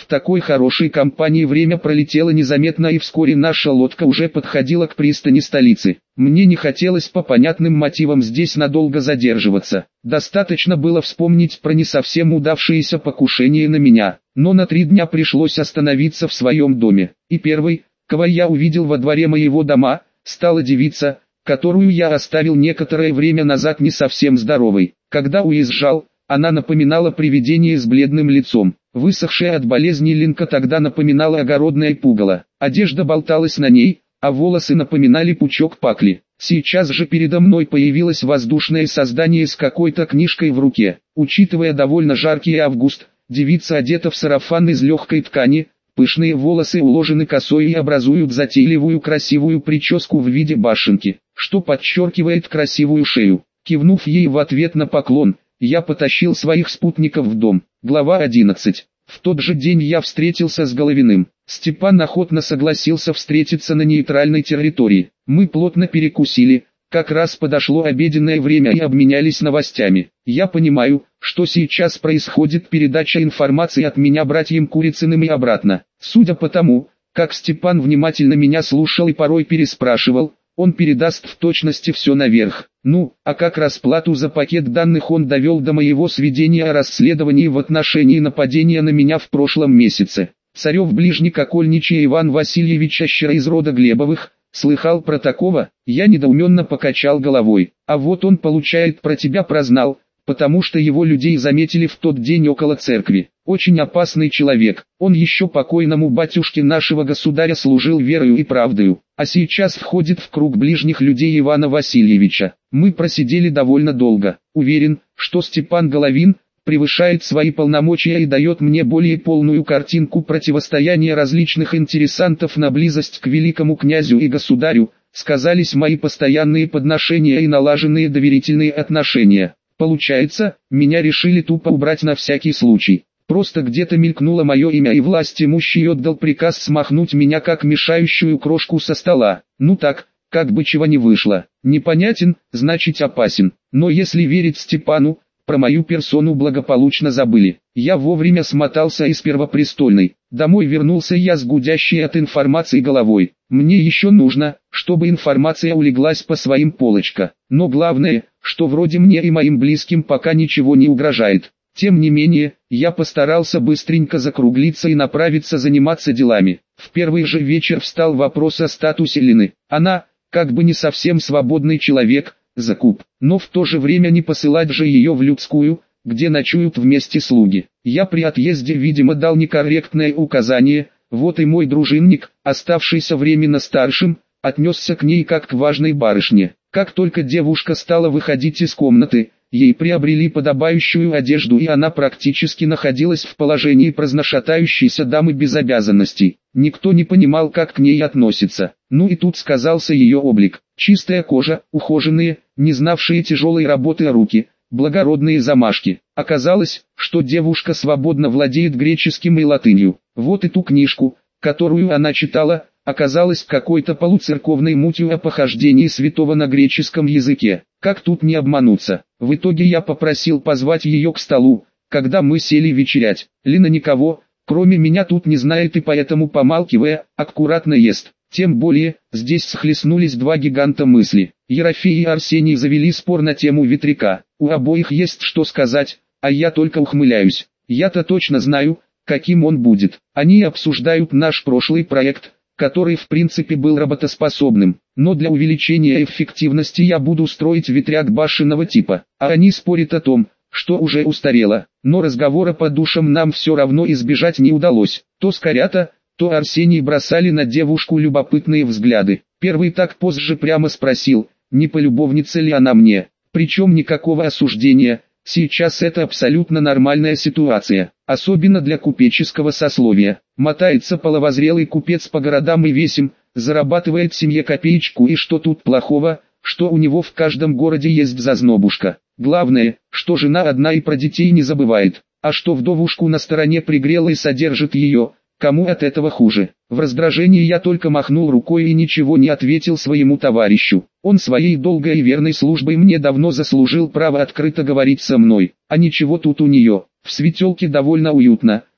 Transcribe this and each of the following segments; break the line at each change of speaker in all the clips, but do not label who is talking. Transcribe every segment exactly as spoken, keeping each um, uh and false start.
такой хорошей компании время пролетело незаметно, и вскоре наша лодка уже подходила к пристани столицы. Мне не хотелось по понятным мотивам здесь надолго задерживаться. Достаточно было вспомнить про не совсем удавшееся покушение на меня. Но на три дня пришлось остановиться в своем доме. И первой, кого я увидел во дворе моего дома, стала девица, которую я оставил некоторое время назад не совсем здоровой. Когда уезжал, она напоминала привидение с бледным лицом. Высохшая от болезни линка тогда напоминала огородное пугало. Одежда болталась на ней, а волосы напоминали пучок пакли. Сейчас же передо мной появилось воздушное создание с какой-то книжкой в руке. Учитывая довольно жаркий август, девица одета в сарафан из легкой ткани, пышные волосы уложены косой и образуют затейливую красивую прическу в виде башенки, что подчеркивает красивую шею. Кивнув ей в ответ на поклон, я потащил своих спутников в дом. Глава одиннадцать. В тот же день я встретился с Головиным. Степан охотно согласился встретиться на нейтральной территории. Мы плотно перекусили, как раз подошло обеденное время, и обменялись новостями. Я понимаю, что сейчас происходит передача информации от меня братьям Курицыным и обратно. Судя по тому, как Степан внимательно меня слушал и порой переспрашивал, он передаст в точности все наверх. Ну, а как расплату за пакет данных он довел до моего сведения о расследовании в отношении нападения на меня в прошлом месяце. Царев ближник окольничий Иван Васильевич Ащера из рода Глебовых, слыхал про такого? Я недоуменно покачал головой. А вот он, получает, про тебя прознал, потому что его людей заметили в тот день около церкви. Очень опасный человек. Он еще покойному батюшке нашего государя служил верою и правдою, а сейчас входит в круг ближних людей Ивана Васильевича. Мы просидели довольно долго. Уверен, что Степан Головин превышает свои полномочия и дает мне более полную картинку противостояния различных интересантов на близость к великому князю и государю, сказались мои постоянные подношения и налаженные доверительные отношения. Получается, меня решили тупо убрать на всякий случай. Просто где-то мелькнуло мое имя, и власть имущий отдал приказ смахнуть меня как мешающую крошку со стола. Ну так, как бы чего не вышло. Непонятен, значит опасен. Но если верить Степану, про мою персону благополучно забыли. Я вовремя смотался из Первопрестольной. Домой вернулся я с гудящей от информации головой. Мне еще нужно, чтобы информация улеглась по своим полочкам. Но главное, что вроде мне и моим близким пока ничего не угрожает. Тем не менее, я постарался быстренько закруглиться и направиться заниматься делами. В первый же вечер встал вопрос о статусе Лины. Она, как бы не совсем свободный человек, закуп, но в то же время не посылать же ее в людскую, где ночуют вместе слуги. Я при отъезде, видимо, дал некорректное указание, вот и мой дружинник, оставшийся временно старшим, отнесся к ней как к важной барышне. Как только девушка стала выходить из комнаты, ей приобрели подобающую одежду, и она практически находилась в положении праздношатающейся дамы без обязанностей. Никто не понимал, как к ней относиться. Ну и тут сказался ее облик. Чистая кожа, ухоженные, не знавшие тяжелой работы руки, благородные замашки. Оказалось, что девушка свободно владеет греческим и латынью. Вот и ту книжку, которую она читала, оказалась какой-то полуцерковной мутью о похождении святого на греческом языке. Как тут не обмануться? В итоге я попросил позвать ее к столу, когда мы сели вечерять. Лина никого, кроме меня, тут не знает, и поэтому, помалкивая, аккуратно ест. Тем более, здесь схлестнулись два гиганта мысли. Ерофей и Арсений завели спор на тему ветряка. У обоих есть что сказать, а я только ухмыляюсь. Я-то точно знаю, каким он будет. Они обсуждают наш прошлый проект, который в принципе был работоспособным, но для увеличения эффективности я буду строить ветряк башенного типа. А они спорят о том, что уже устарело, но разговора по душам нам все равно избежать не удалось. То Скорята, то Арсений бросали на девушку любопытные взгляды. Первый так позже прямо спросил, не полюбовница ли она мне, причем никакого осуждения. Сейчас это абсолютно нормальная ситуация, особенно для купеческого сословия. Мотается половозрелый купец по городам и весям, зарабатывает семье копеечку, и что тут плохого, что у него в каждом городе есть зазнобушка. Главное, что жена одна и про детей не забывает, а что вдовушку на стороне пригрела и содержит ее, кому от этого хуже. В раздражении я только махнул рукой и ничего не ответил своему товарищу. Он своей долгой и верной службой мне давно заслужил право открыто говорить со мной. А ничего тут у нее. В светелке довольно уютно,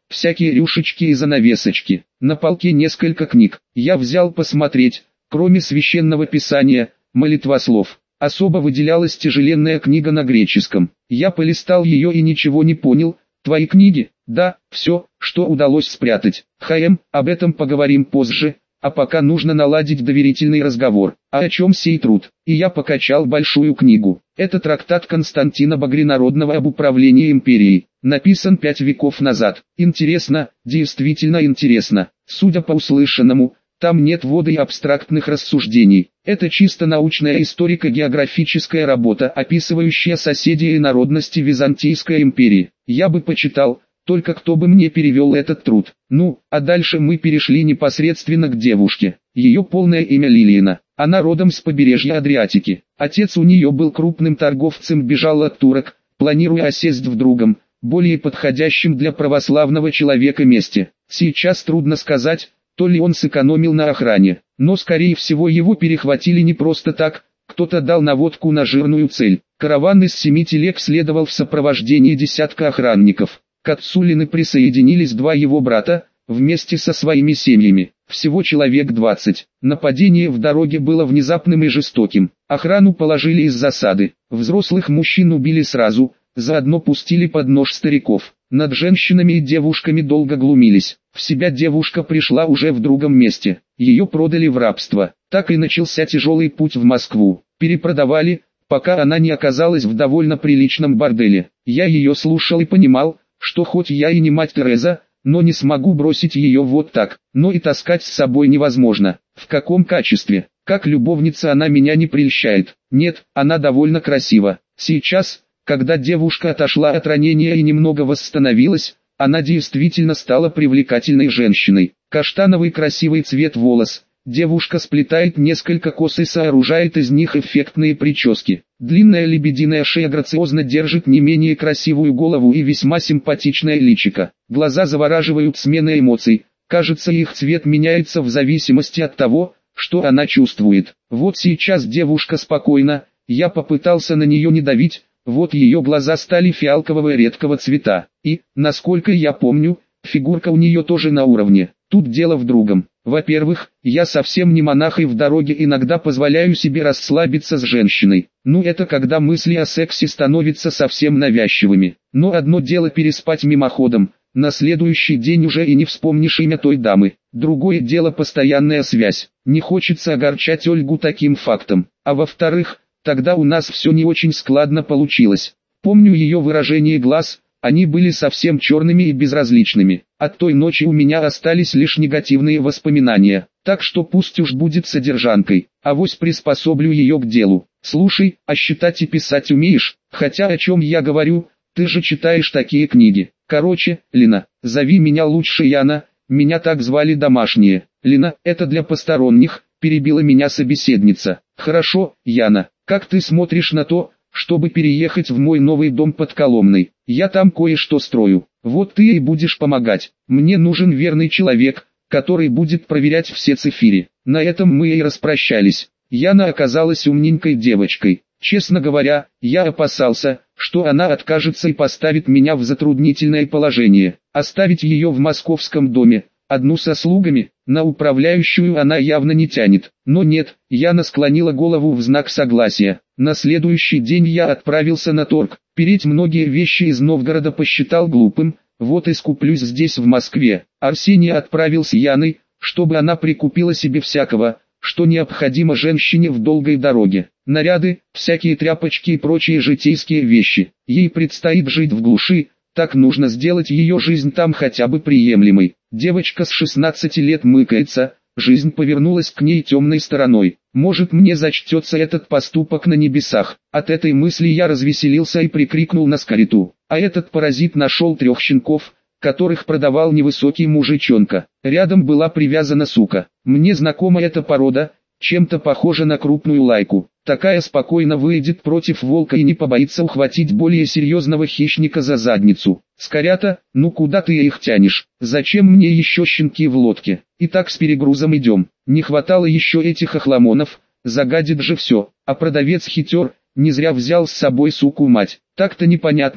всякие рюшечки и занавесочки. На полке несколько книг. Я взял посмотреть, кроме священного писания, молитвослов. Особо выделялась тяжеленная книга на греческом. Я полистал ее и ничего не понял. Твои книги? Да, все, что удалось спрятать. ХМ, об этом поговорим позже, а пока нужно наладить доверительный разговор. А о чем сей труд? И я покачал большую книгу. Это трактат Константина Багринародного об управлении империей. Написан пять веков назад. Интересно, действительно интересно. Судя по услышанному, там нет ввода и абстрактных рассуждений. Это чисто научная историко-географическая работа, описывающая соседей и народности Византийской империи. Я бы почитал, только кто бы мне перевел этот труд. Ну, а дальше мы перешли непосредственно к девушке. Ее полное имя Лилиана. Она родом с побережья Адриатики. Отец у нее был крупным торговцем, бежал от турок, планируя осесть в другом, более подходящем для православного человека месте. Сейчас трудно сказать, то ли он сэкономил на охране, но скорее всего его перехватили не просто так, кто-то дал наводку на жирную цель. Караван из семи телег следовал в сопровождении десятка охранников. К отцу Лины присоединились два его брата, вместе со своими семьями, всего человек двадцать. Нападение в дороге было внезапным и жестоким. Охрану положили из засады, взрослых мужчин убили сразу, заодно пустили под нож стариков. Над женщинами и девушками долго глумились. В себя девушка пришла уже в другом месте. Ее продали в рабство. Так и начался тяжелый путь в Москву. Перепродавали, пока она не оказалась в довольно приличном борделе. Я ее слушал и понимал, что хоть я и не мать Тереза, но не смогу бросить ее вот так. Но и таскать с собой невозможно. В каком качестве? Как любовница она меня не прельщает. Нет, она довольно красива. Сейчас, когда девушка отошла от ранения и немного восстановилась, она действительно стала привлекательной женщиной. Каштановый красивый цвет волос. Девушка сплетает несколько кос и сооружает из них эффектные прически. Длинная лебединая шея грациозно держит не менее красивую голову и весьма симпатичное личико. Глаза завораживают сменой эмоций. Кажется, их цвет меняется в зависимости от того, что она чувствует. Вот сейчас девушка спокойна, я попытался на нее не давить. Вот ее глаза стали фиалкового редкого цвета, и, насколько я помню, фигурка у нее тоже на уровне. Тут дело в другом. Во-первых, я совсем не монах и в дороге иногда позволяю себе расслабиться с женщиной. Ну это когда мысли о сексе становятся совсем навязчивыми. Но одно дело переспать мимоходом, на следующий день уже и не вспомнишь имя той дамы. Другое дело постоянная связь. Не хочется огорчать Ольгу таким фактом. А во-вторых, тогда у нас все не очень складно получилось. Помню ее выражение глаз, они были совсем черными и безразличными. От той ночи у меня остались лишь негативные воспоминания. Так что пусть уж будет содержанкой, авось приспособлю ее к делу. Слушай, а считать и писать умеешь? Хотя о чем я говорю, ты же читаешь такие книги. Короче, Лина, зови меня лучше Яна, меня так звали домашние. Лина, это для посторонних, перебила меня собеседница. Хорошо, Яна. Как ты смотришь на то, чтобы переехать в мой новый дом под Коломной? Я там кое-что строю. Вот ты и будешь помогать. Мне нужен верный человек, который будет проверять все цифири. На этом мы и распрощались. Яна оказалась умненькой девочкой. Честно говоря, я опасался, что она откажется и поставит меня в затруднительное положение. Оставить ее в московском доме, одну со слугами, на управляющую она явно не тянет. Но нет, Яна склонила голову в знак согласия. На следующий день я отправился на торг. Переть многие вещи из Новгорода посчитал глупым, вот и скуплюсь здесь в Москве. Арсений отправил с Яной, чтобы она прикупила себе всякого, что необходимо женщине в долгой дороге. Наряды, всякие тряпочки и прочие житейские вещи. Ей предстоит жить в глуши, так нужно сделать ее жизнь там хотя бы приемлемой. Девочка с шестнадцати лет мыкается, жизнь повернулась к ней темной стороной. Может, мне зачтется этот поступок на небесах. От этой мысли я развеселился и прикрикнул на скориту. А этот паразит нашел трех щенков, которых продавал невысокий мужичонка. Рядом была привязана сука. Мне знакома эта порода, чем-то похожа на крупную лайку. Такая спокойно выйдет против волка и не побоится ухватить более серьезного хищника за задницу. Скорята, ну куда ты их тянешь? Зачем мне еще щенки в лодке? И так с перегрузом идем. Не хватало еще этих охламонов, загадит же все. А продавец хитер, не зря взял с собой суку-мать. Так-то непонятно,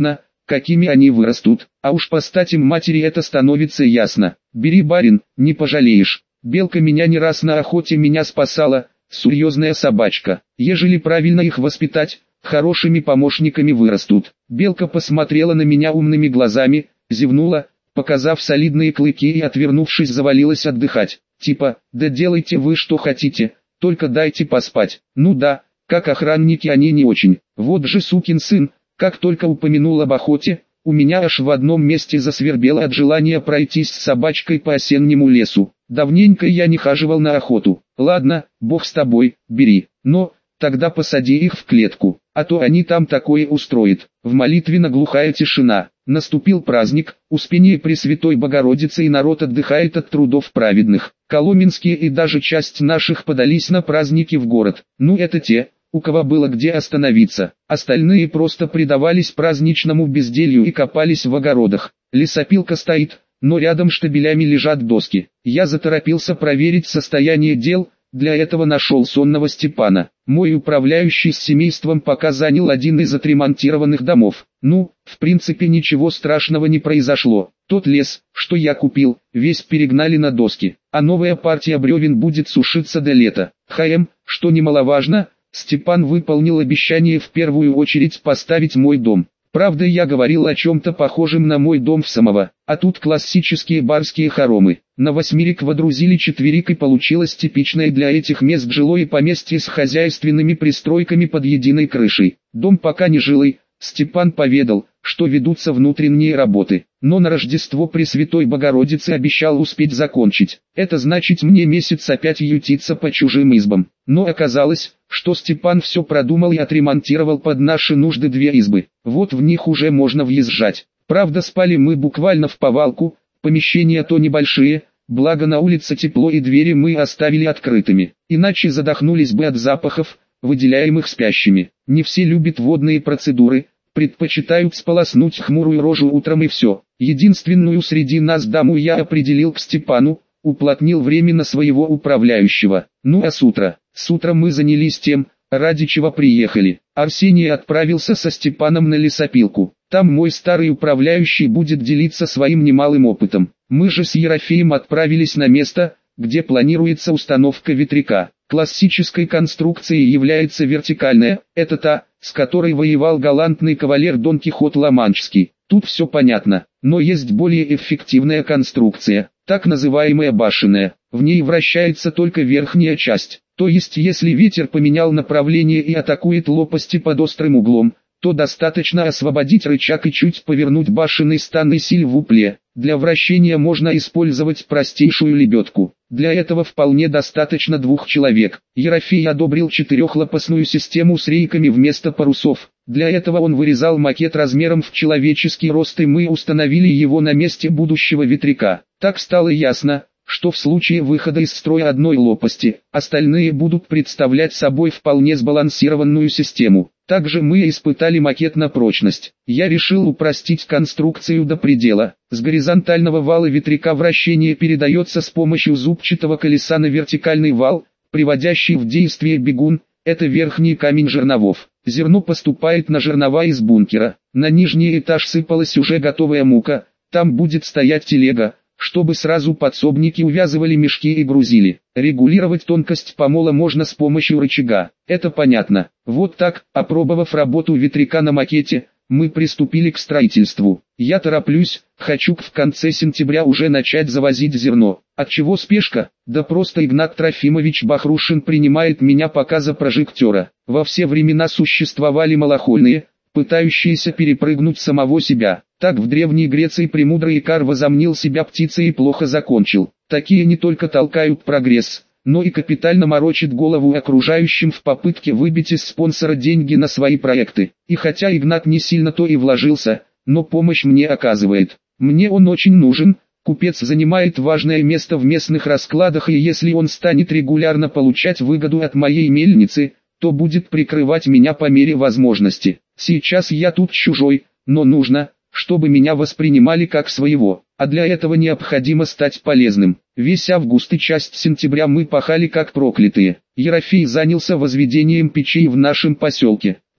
какими они вырастут. А уж по стати матери это становится ясно. Бери, барин, не пожалеешь. Белка меня не раз на охоте меня спасала, серьезная собачка. Ежели правильно их воспитать, хорошими помощниками вырастут. Белка посмотрела на меня умными глазами, зевнула, показав солидные клыки и, отвернувшись, завалилась отдыхать. Типа, да делайте вы что хотите, только дайте поспать. Ну да, как охранники они не очень. Вот же сукин сын, как только упомянул об охоте, у меня аж в одном месте засвербело от желания пройтись с собачкой по осеннему лесу. Давненько я не хаживал на охоту. Ладно, бог с тобой, бери. Но, тогда посади их в клетку, а то они там такое устроят. В молитвенно глухая тишина. Наступил праздник, Успение Пресвятой Богородицы, и народ отдыхает от трудов праведных. Коломенские и даже часть наших подались на праздники в город. Ну это те, у кого было где остановиться. Остальные просто предавались праздничному безделью и копались в огородах. Лесопилка стоит, но рядом штабелями лежат доски. Я заторопился проверить состояние дел. Для этого нашел сонного Степана. Мой управляющий с семейством пока занял один из отремонтированных домов. Ну, в принципе ничего страшного не произошло. Тот лес, что я купил, весь перегнали на доски, а новая партия бревен будет сушиться до лета. ХМ, что немаловажно, Степан выполнил обещание в первую очередь поставить мой дом. Правда, я говорил о чем-то похожем на мой дом в самого, а тут классические барские хоромы. На восьмерик водрузили четверик, и получилось типичное для этих мест жилое поместье с хозяйственными пристройками под единой крышей. Дом пока не жилый, Степан поведал, что ведутся внутренние работы, но на Рождество Пресвятой Богородицы обещал успеть закончить. Это значит мне месяц опять ютиться по чужим избам. Но оказалось, что Степан все продумал и отремонтировал под наши нужды две избы. Вот в них уже можно въезжать. Правда, спали мы буквально в повалку, помещения то небольшие, благо на улице тепло и двери мы оставили открытыми. Иначе задохнулись бы от запахов, выделяемых спящими. Не все любят водные процедуры, предпочитают сполоснуть хмурую рожу утром и все. Единственную среди нас даму я определил к Степану, уплотнил временно своего управляющего. Ну а с утра, с утра мы занялись тем, ради чего приехали. Арсений отправился со Степаном на лесопилку. Там мой старый управляющий будет делиться своим немалым опытом. Мы же с Ерофеем отправились на место, где планируется установка ветряка. Классической конструкцией является вертикальная, это та, с которой воевал галантный кавалер Дон Кихот Ла-Манческий. Тут все понятно, но есть более эффективная конструкция, так называемая башенная. В ней вращается только верхняя часть, то есть если ветер поменял направление и атакует лопасти под острым углом, то достаточно освободить рычаг и чуть повернуть башенный стан и силь в упле. Для вращения можно использовать простейшую лебедку. Для этого вполне достаточно двух человек. Ерофей одобрил четырехлопастную систему с рейками вместо парусов. Для этого он вырезал макет размером в человеческий рост, и мы установили его на месте будущего ветряка. Так стало ясно, что в случае выхода из строя одной лопасти, остальные будут представлять собой вполне сбалансированную систему. Также мы испытали макет на прочность. Я решил упростить конструкцию до предела. С горизонтального вала ветряка вращение передается с помощью зубчатого колеса на вертикальный вал, приводящий в действие бегун. Это верхний камень жерновов. Зерно поступает на жернова из бункера. На нижний этаж сыпалась уже готовая мука. Там будет стоять телега, чтобы сразу подсобники увязывали мешки и грузили. Регулировать тонкость помола можно с помощью рычага. Это понятно. Вот так, опробовав работу ветряка на макете, мы приступили к строительству. Я тороплюсь, хочу в конце сентября уже начать завозить зерно. Отчего спешка? Да просто Игнат Трофимович Бахрушин принимает меня пока за прожектора. Во все времена существовали малохольные, пытающиеся перепрыгнуть самого себя. Так в Древней Греции премудрый Икар возомнил себя птицей и плохо закончил. Такие не только толкают прогресс, но и капитально морочат голову окружающим в попытке выбить из спонсора деньги на свои проекты. И хотя Игнат не сильно то и вложился, но помощь мне оказывает. Мне он очень нужен. Купец занимает важное место в местных раскладах, и если он станет регулярно получать выгоду от моей мельницы, то будет прикрывать меня по мере возможности. Сейчас я тут чужой, но нужно, чтобы меня воспринимали как своего, а для этого необходимо стать полезным. Весь август и часть сентября мы пахали как проклятые. Ерофей занялся возведением печей в нашем поселке.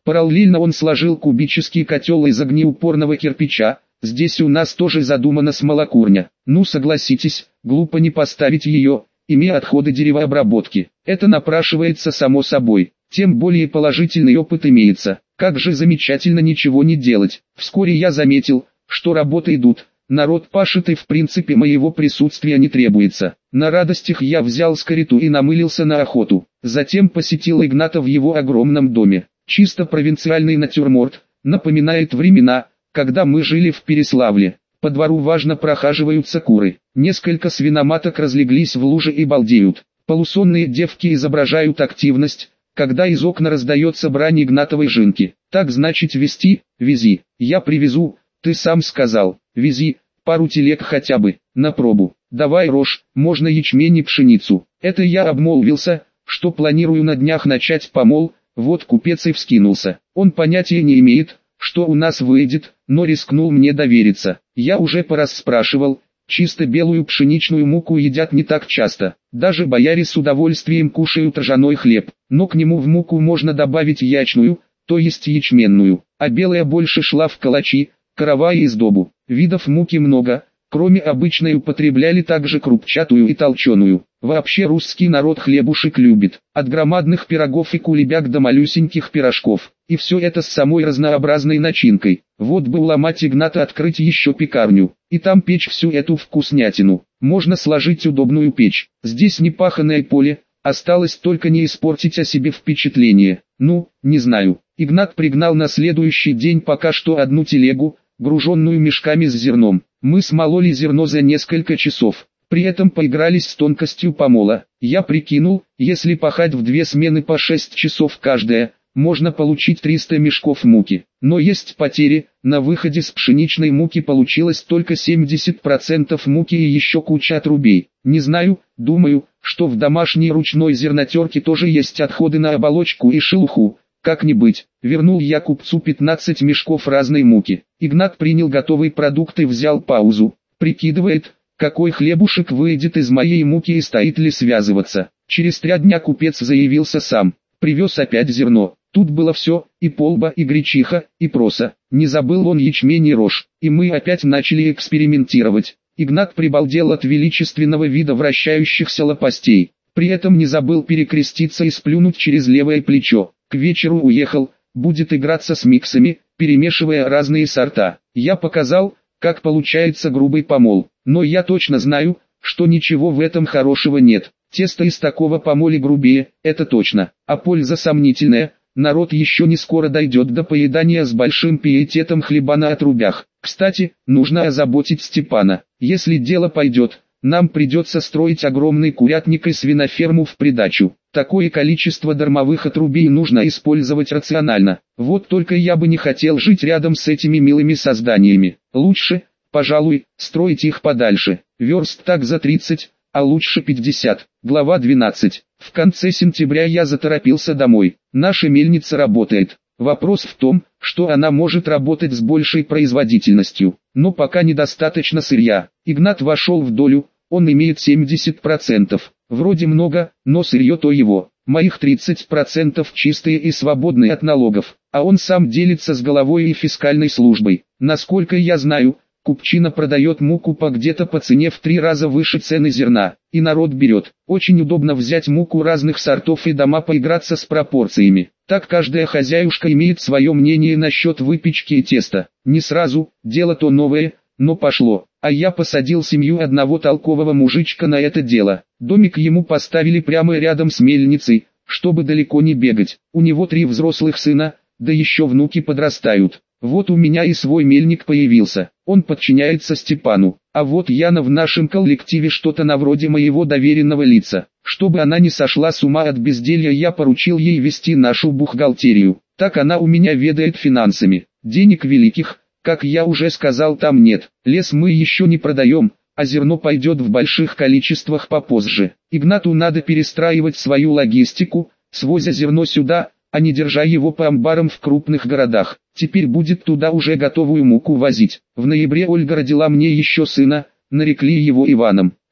Параллельно он сложил кубический котел из огнеупорного кирпича. Здесь у нас тоже задумана смолокурня. Ну согласитесь, глупо не поставить ее, имея отходы деревообработки. Это напрашивается само собой. Тем более положительный опыт имеется. Как же замечательно ничего не делать. Вскоре я заметил, что работы идут. Народ пашет и в принципе моего присутствия не требуется. На радостях я взял скориту и намылился на охоту. Затем посетил Игната в его огромном доме. Чисто провинциальный натюрморт, напоминает времена, когда мы жили в Переславле. По двору важно прохаживаются куры. Несколько свиноматок разлеглись в луже и балдеют. Полусонные девки изображают активность, когда из окна раздается брань Игнатовой жинки. Так значит вези, вези, я привезу, ты сам сказал, вези, пару телег хотя бы, на пробу. Давай рожь, можно ячмень и пшеницу. Это я обмолвился, что планирую на днях начать помол. Вот купец и вскинулся. Он понятия не имеет, что у нас выйдет, но рискнул мне довериться. Я уже порасспрашивал, чисто белую пшеничную муку едят не так часто. Даже бояре с удовольствием кушают ржаной хлеб, но к нему в муку можно добавить ячную, то есть ячменную, а белая больше шла в калачи, караваи и сдобу. Видов муки много, кроме обычной употребляли также крупчатую и толченую. Вообще русский народ хлебушек любит, от громадных пирогов и кулебяк до малюсеньких пирожков, и все это с самой разнообразной начинкой. Вот бы уломать Игната открыть еще пекарню, и там печь всю эту вкуснятину. Можно сложить удобную печь, здесь не паханое поле, осталось только не испортить о себе впечатление. Ну, не знаю. Игнат пригнал на следующий день пока что одну телегу, груженную мешками с зерном. Мы смололи зерно за несколько часов. При этом поигрались с тонкостью помола. Я прикинул, если пахать в две смены по шесть часов каждая, можно получить триста мешков муки. Но есть потери, на выходе с пшеничной муки получилось только семьдесят процентов муки и еще куча отрубей. Не знаю, думаю, что в домашней ручной зернотерке тоже есть отходы на оболочку и шелуху. Как ни быть, вернул я купцу пятнадцать мешков разной муки. Игнат принял готовый продукт и взял паузу, прикидывает, какой хлебушек выйдет из моей муки и стоит ли связываться. Через три дня купец заявился сам, привез опять зерно. Тут было все, и полба, и гречиха, и проса. Не забыл он ячмень и рожь, и мы опять начали экспериментировать. Игнат прибалдел от величественного вида вращающихся лопастей. При этом не забыл перекреститься и сплюнуть через левое плечо. К вечеру уехал, будет играться с миксами, перемешивая разные сорта. Я показал, как получается грубый помол, но я точно знаю, что ничего в этом хорошего нет. Тесто из такого помоли грубее, это точно, а польза сомнительная. Народ еще не скоро дойдет до поедания с большим пиететом хлеба на отрубях. Кстати, нужно озаботить Степана. Если дело пойдет, нам придется строить огромный курятник и свиноферму в придачу. Такое количество дармовых отрубей нужно использовать рационально. Вот только я бы не хотел жить рядом с этими милыми созданиями. Лучше, пожалуй, строить их подальше. Верст так за тридцать, а лучше пятьдесят. Глава двенадцать. В конце сентября я заторопился домой. Наша мельница работает. Вопрос в том, что она может работать с большей производительностью, но пока недостаточно сырья. Игнат вошел в долю, он имеет семьдесят процентов. Вроде много, но сырье то его. Моих тридцать процентов чистые и свободные от налогов, а он сам делится с головой и фискальной службой. Насколько я знаю, купчина продает муку по где-то по цене в три раза выше цены зерна, и народ берет. Очень удобно взять муку разных сортов и дома поиграться с пропорциями. Так каждая хозяюшка имеет свое мнение насчет выпечки и теста. Не сразу, дело то новое, но пошло. А я посадил семью одного толкового мужичка на это дело. Домик ему поставили прямо рядом с мельницей, чтобы далеко не бегать. У него три взрослых сына, да еще внуки подрастают. Вот у меня и свой мельник появился, он подчиняется Степану, а вот Яна в нашем коллективе что-то на вроде моего доверенного лица. Чтобы она не сошла с ума от безделья, я поручил ей вести нашу бухгалтерию, так она у меня ведает финансами. Денег великих, как я уже сказал, там нет, лес мы еще не продаем, а зерно пойдет в больших количествах попозже. Игнату надо перестраивать свою логистику, свозя зерно сюда, а не держа его по амбарам в крупных городах. Теперь будет туда уже готовую муку возить. В ноябре Ольга родила мне еще сына, нарекли его Иваном.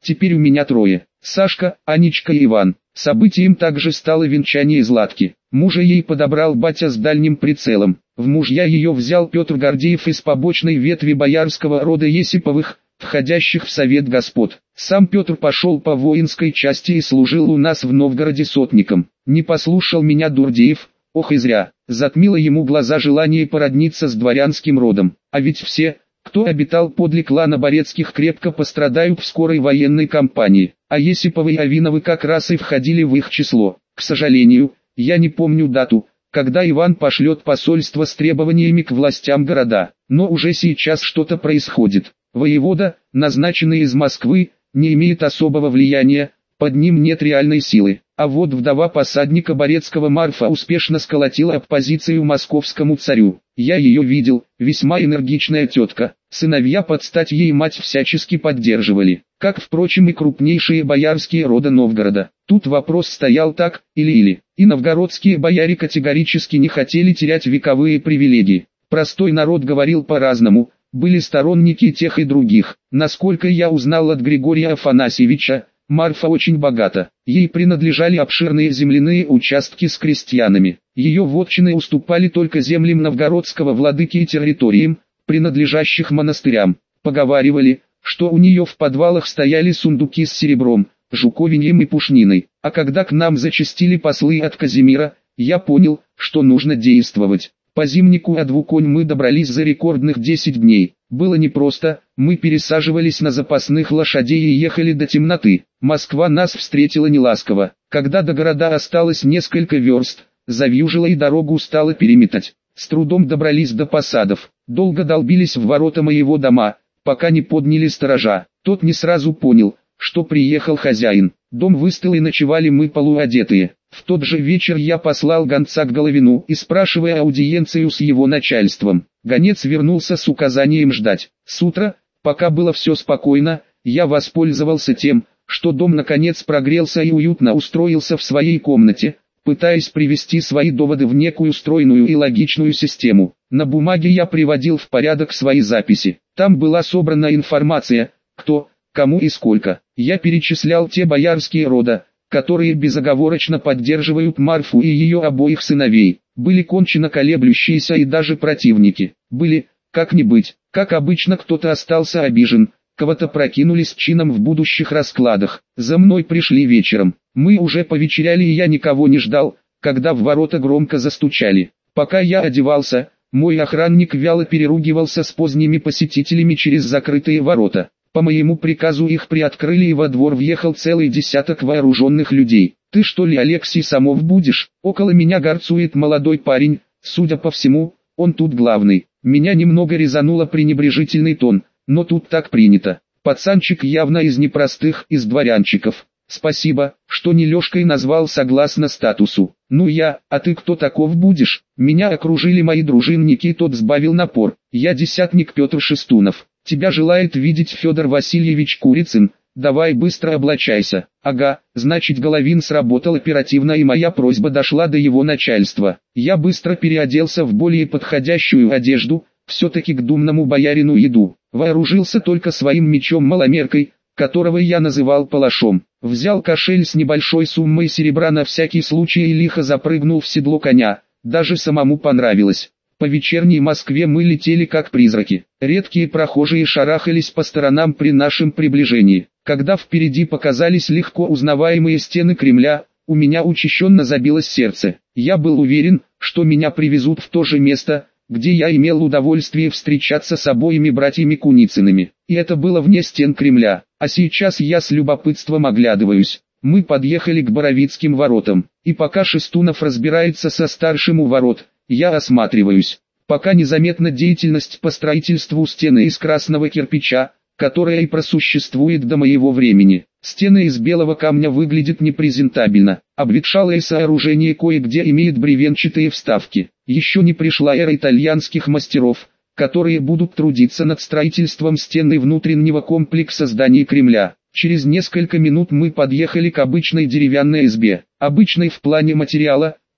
теперь у меня трое: Сашка, Анечка и Иван. Событием также стало венчание Златки. Мужа ей подобрал батя с дальним прицелом. В мужья ее взял Петр Гордеев из побочной ветви боярского рода Есиповых, входящих в совет господ. Сам Петр пошел по воинской части и служил у нас в Новгороде сотником. Не послушал меня Дурдеев, ох и зря. Затмило ему глаза желание породниться с дворянским родом. А ведь все, кто обитал подле клана Борецких, крепко пострадают в скорой военной кампании. А Есиповы и Авиновы как раз и входили в их число. К сожалению, я не помню дату, когда Иван пошлет посольство с требованиями к властям города. Но уже сейчас что-то происходит. Воевода, назначенный из Москвы, не имеет особого влияния, под ним нет реальной силы. А вот вдова посадника Борецкого Марфа успешно сколотила оппозицию московскому царю. Я ее видел, весьма энергичная тетка. Сыновья под стать ей мать всячески поддерживали, как, впрочем, и крупнейшие боярские рода Новгорода. Тут вопрос стоял так, или-или. И новгородские бояре категорически не хотели терять вековые привилегии. Простой народ говорил по-разному, были сторонники тех и других. Насколько я узнал от Григория Афанасьевича, Марфа очень богата. Ей принадлежали обширные земляные участки с крестьянами. Ее вотчины уступали только землям новгородского владыки и территориям, принадлежащих монастырям. Поговаривали, что у нее в подвалах стояли сундуки с серебром, жуковиньем и пушниной. А когда к нам зачастили послы от Казимира, я понял, что нужно действовать. По зимнику от Двуконь мы добрались за рекордных десять дней. Было непросто, мы пересаживались на запасных лошадей и ехали до темноты. Москва нас встретила неласково. Когда до города осталось несколько верст, завьюжило и дорогу стало переметать. С трудом добрались до посадов. Долго долбились в ворота моего дома, пока не подняли сторожа. Тот не сразу понял, что приехал хозяин. Дом выстоял, и ночевали мы полуодетые. В тот же вечер я послал гонца к Головину и спрашивая аудиенцию с его начальством. Гонец вернулся с указанием ждать. С утра, пока было все спокойно, я воспользовался тем, что дом наконец прогрелся и уютно устроился в своей комнате, пытаясь привести свои доводы в некую стройную и логичную систему. На бумаге я приводил в порядок свои записи. Там была собрана информация, кто, кому и сколько. Я перечислял те боярские рода, которые безоговорочно поддерживают Марфу и ее обоих сыновей. Были кончено колеблющиеся и даже противники. Были, как не быть, как обычно, кто-то остался обижен, кого-то прокинули с чином в будущих раскладах. За мной пришли вечером. Мы уже повечеряли, и я никого не ждал, когда в ворота громко застучали. Пока я одевался, мой охранник вяло переругивался с поздними посетителями через закрытые ворота. По моему приказу их приоткрыли, и во двор въехал целый десяток вооруженных людей. «Ты что ли, Алексей Самов, будешь?» Около меня горцует молодой парень, судя по всему, он тут главный. Меня немного резануло пренебрежительный тон, но тут так принято. Пацанчик явно из непростых, из дворянчиков. Спасибо, что не Лешкой назвал согласно статусу. Ну я, а ты кто таков будешь? Меня окружили мои дружинники, тот сбавил напор. Я десятник Петр Шестунов. Тебя желает видеть Федор Васильевич Курицын. Давай быстро облачайся. Ага, значит, Головин сработал оперативно, и моя просьба дошла до его начальства. Я быстро переоделся в более подходящую одежду, все-таки к думному боярину иду. Вооружился только своим мечом-маломеркой, которого я называл палашом. Взял кошель с небольшой суммой серебра на всякий случай и лихо запрыгнул в седло коня. Даже самому понравилось. По вечерней Москве мы летели как призраки. Редкие прохожие шарахались по сторонам при нашем приближении. Когда впереди показались легко узнаваемые стены Кремля, у меня учащенно забилось сердце. Я был уверен, что меня привезут в то же место, где я имел удовольствие встречаться с обоими братьями Куницыными. И это было вне стен Кремля. А сейчас я с любопытством оглядываюсь. Мы подъехали к Боровицким воротам. И пока Шестунов разбирается со старшим у ворот, я осматриваюсь. Пока незаметна деятельность по строительству стены из красного кирпича, которая и просуществует до моего времени. Стены из белого камня выглядят непрезентабельно. Обветшалое сооружение кое-где имеет бревенчатые вставки. Еще не пришла эра итальянских мастеров, которые будут трудиться над строительством стены внутреннего комплекса зданий Кремля. Через несколько минут мы подъехали к обычной деревянной избе. Обычной в плане материала,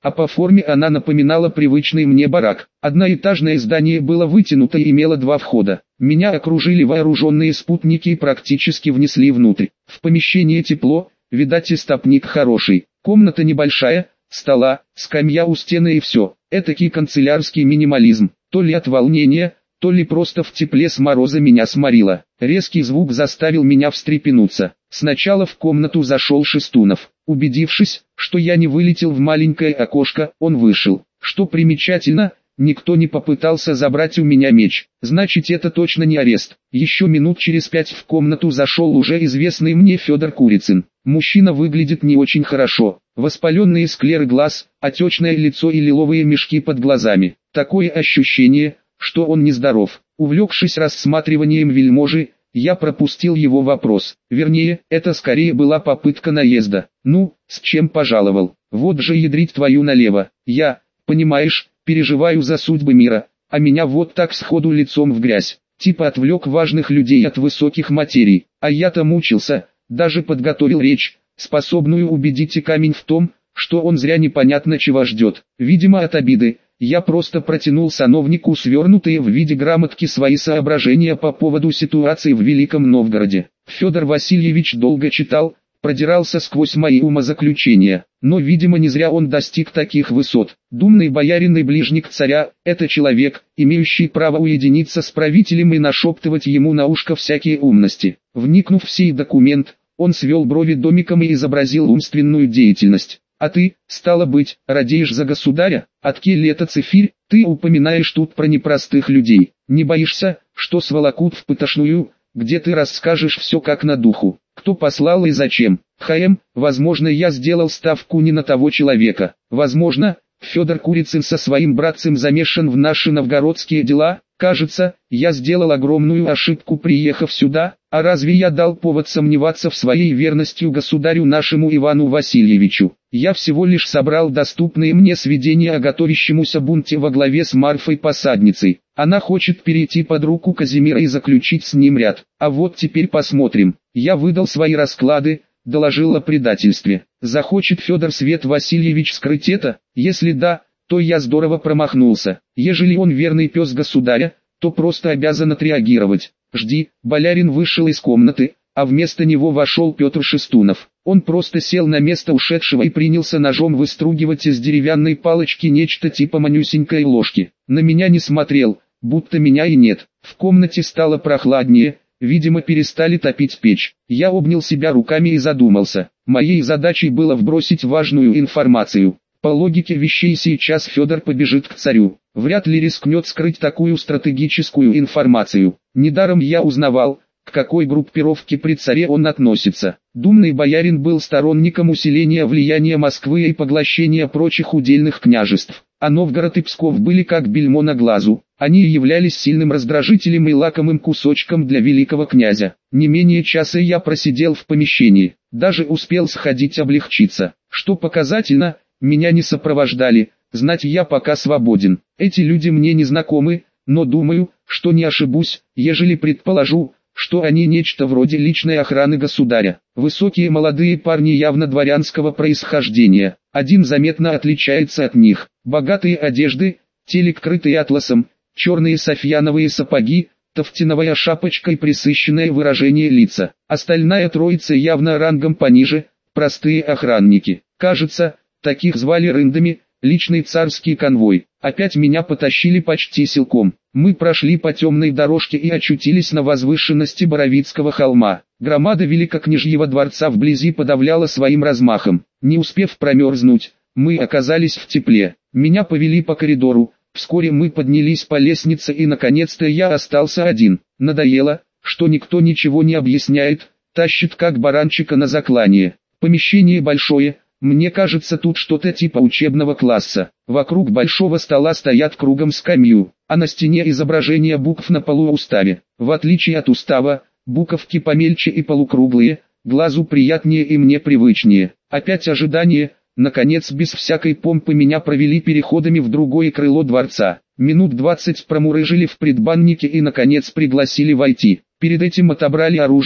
а по форме она напоминала привычный мне барак. Одноэтажное здание было вытянуто и имело два входа. Меня окружили вооруженные спутники и практически внесли внутрь. В помещении тепло, видать истопник хороший. Комната небольшая, стола, скамья у стены и все. Этакий канцелярский минимализм. То ли от волнения, то ли просто в тепле с мороза меня сморило. Резкий звук заставил меня встрепенуться. Сначала в комнату зашел Шестунов. Убедившись, что я не вылетел в маленькое окошко, он вышел. Что примечательно, никто не попытался забрать у меня меч. Значит, это точно не арест. Еще минут через пять в комнату зашел уже известный мне Федор Курицын. Мужчина выглядит не очень хорошо. Воспаленные склеры глаз, отечное лицо и лиловые мешки под глазами. Такое ощущение, что он нездоров. Увлекшись рассматриванием вельможи, я пропустил его вопрос. Вернее, это скорее была попытка наезда. Ну, с чем пожаловал? Вот же ядрить твою налево. Я, понимаешь, переживаю за судьбы мира, а меня вот так сходу лицом в грязь. Типа отвлек важных людей от высоких материй. А я-то мучился, даже подготовил речь, способную убедить и камень в том, что он зря непонятно чего ждет. Видимо, от обиды. Я просто протянул сановнику свернутые в виде грамотки свои соображения по поводу ситуации в Великом Новгороде. Федор Васильевич долго читал, продирался сквозь мои умозаключения, но видимо не зря он достиг таких высот. Думный боярин и ближник царя – это человек, имеющий право уединиться с правителем и нашептывать ему на ушко всякие умности. Вникнув в сей документ, он свел брови домиком и изобразил умственную деятельность. А ты, стало быть, радеешь за государя? Откель это цифирь? Ты упоминаешь тут про непростых людей. Не боишься, что сволокут в пытошную, где ты расскажешь все как на духу? Кто послал и зачем? ХМ, возможно, я сделал ставку не на того человека. Возможно, Федор Курицын со своим братцем замешан в наши новгородские дела. Кажется, я сделал огромную ошибку, приехав сюда. А разве я дал повод сомневаться в своей верности государю нашему Ивану Васильевичу? Я всего лишь собрал доступные мне сведения о готовящемуся бунте во главе с Марфой-посадницей. Она хочет перейти под руку Казимира и заключить с ним ряд. А вот теперь посмотрим. Я выдал свои расклады, доложил о предательстве. Захочет Федор Свет Васильевич скрыть это? Если да, то я здорово промахнулся. Ежели он верный пес государя, то просто обязан отреагировать. Жди. Болярин вышел из комнаты, а вместо него вошел Петр Шестунов. Он просто сел на место ушедшего и принялся ножом выстругивать из деревянной палочки нечто типа манюсенькой ложки. На меня не смотрел, будто меня и нет. В комнате стало прохладнее, видимо перестали топить печь. Я обнял себя руками и задумался. Моей задачей было вбросить важную информацию. По логике вещей сейчас Федор побежит к царю. Вряд ли рискнет скрыть такую стратегическую информацию. Недаром я узнавал, к какой группировке при царе он относится. Думный боярин был сторонником усиления влияния Москвы и поглощения прочих удельных княжеств. А Новгород и Псков были как бельмо на глазу. Они являлись сильным раздражителем и лакомым кусочком для великого князя. Не менее часа я просидел в помещении. Даже успел сходить облегчиться. Что показательно, меня не сопровождали, знать я пока свободен. Эти люди мне не знакомы, но думаю, что не ошибусь, ежели предположу, что они нечто вроде личной охраны государя. Высокие молодые парни явно дворянского происхождения. Один заметно отличается от них. Богатые одежды, телек крытый атласом, черные софьяновые сапоги, тофтиновая шапочка и пресыщенное выражение лица. Остальная троица явно рангом пониже, простые охранники. Кажется, таких звали рындами, личный царский конвой. Опять меня потащили почти силком. Мы прошли по темной дорожке и очутились на возвышенности Боровицкого холма. Громада Великокняжьего дворца вблизи подавляла своим размахом. Не успев промерзнуть, мы оказались в тепле. Меня повели по коридору. Вскоре мы поднялись по лестнице и наконец-то я остался один. Надоело, что никто ничего не объясняет, тащит как баранчика на заклание. Помещение большое. Мне кажется, тут что-то типа учебного класса. Вокруг большого стола стоят кругом скамью, а на стене изображение букв на полууставе. В отличие от устава, буковки помельче и полукруглые, глазу приятнее и мне привычнее. Опять ожидание. Наконец, без всякой помпы меня провели переходами в другое крыло дворца. Минут двадцать промурыжили в предбаннике и наконец пригласили войти. Перед этим отобрали оружие.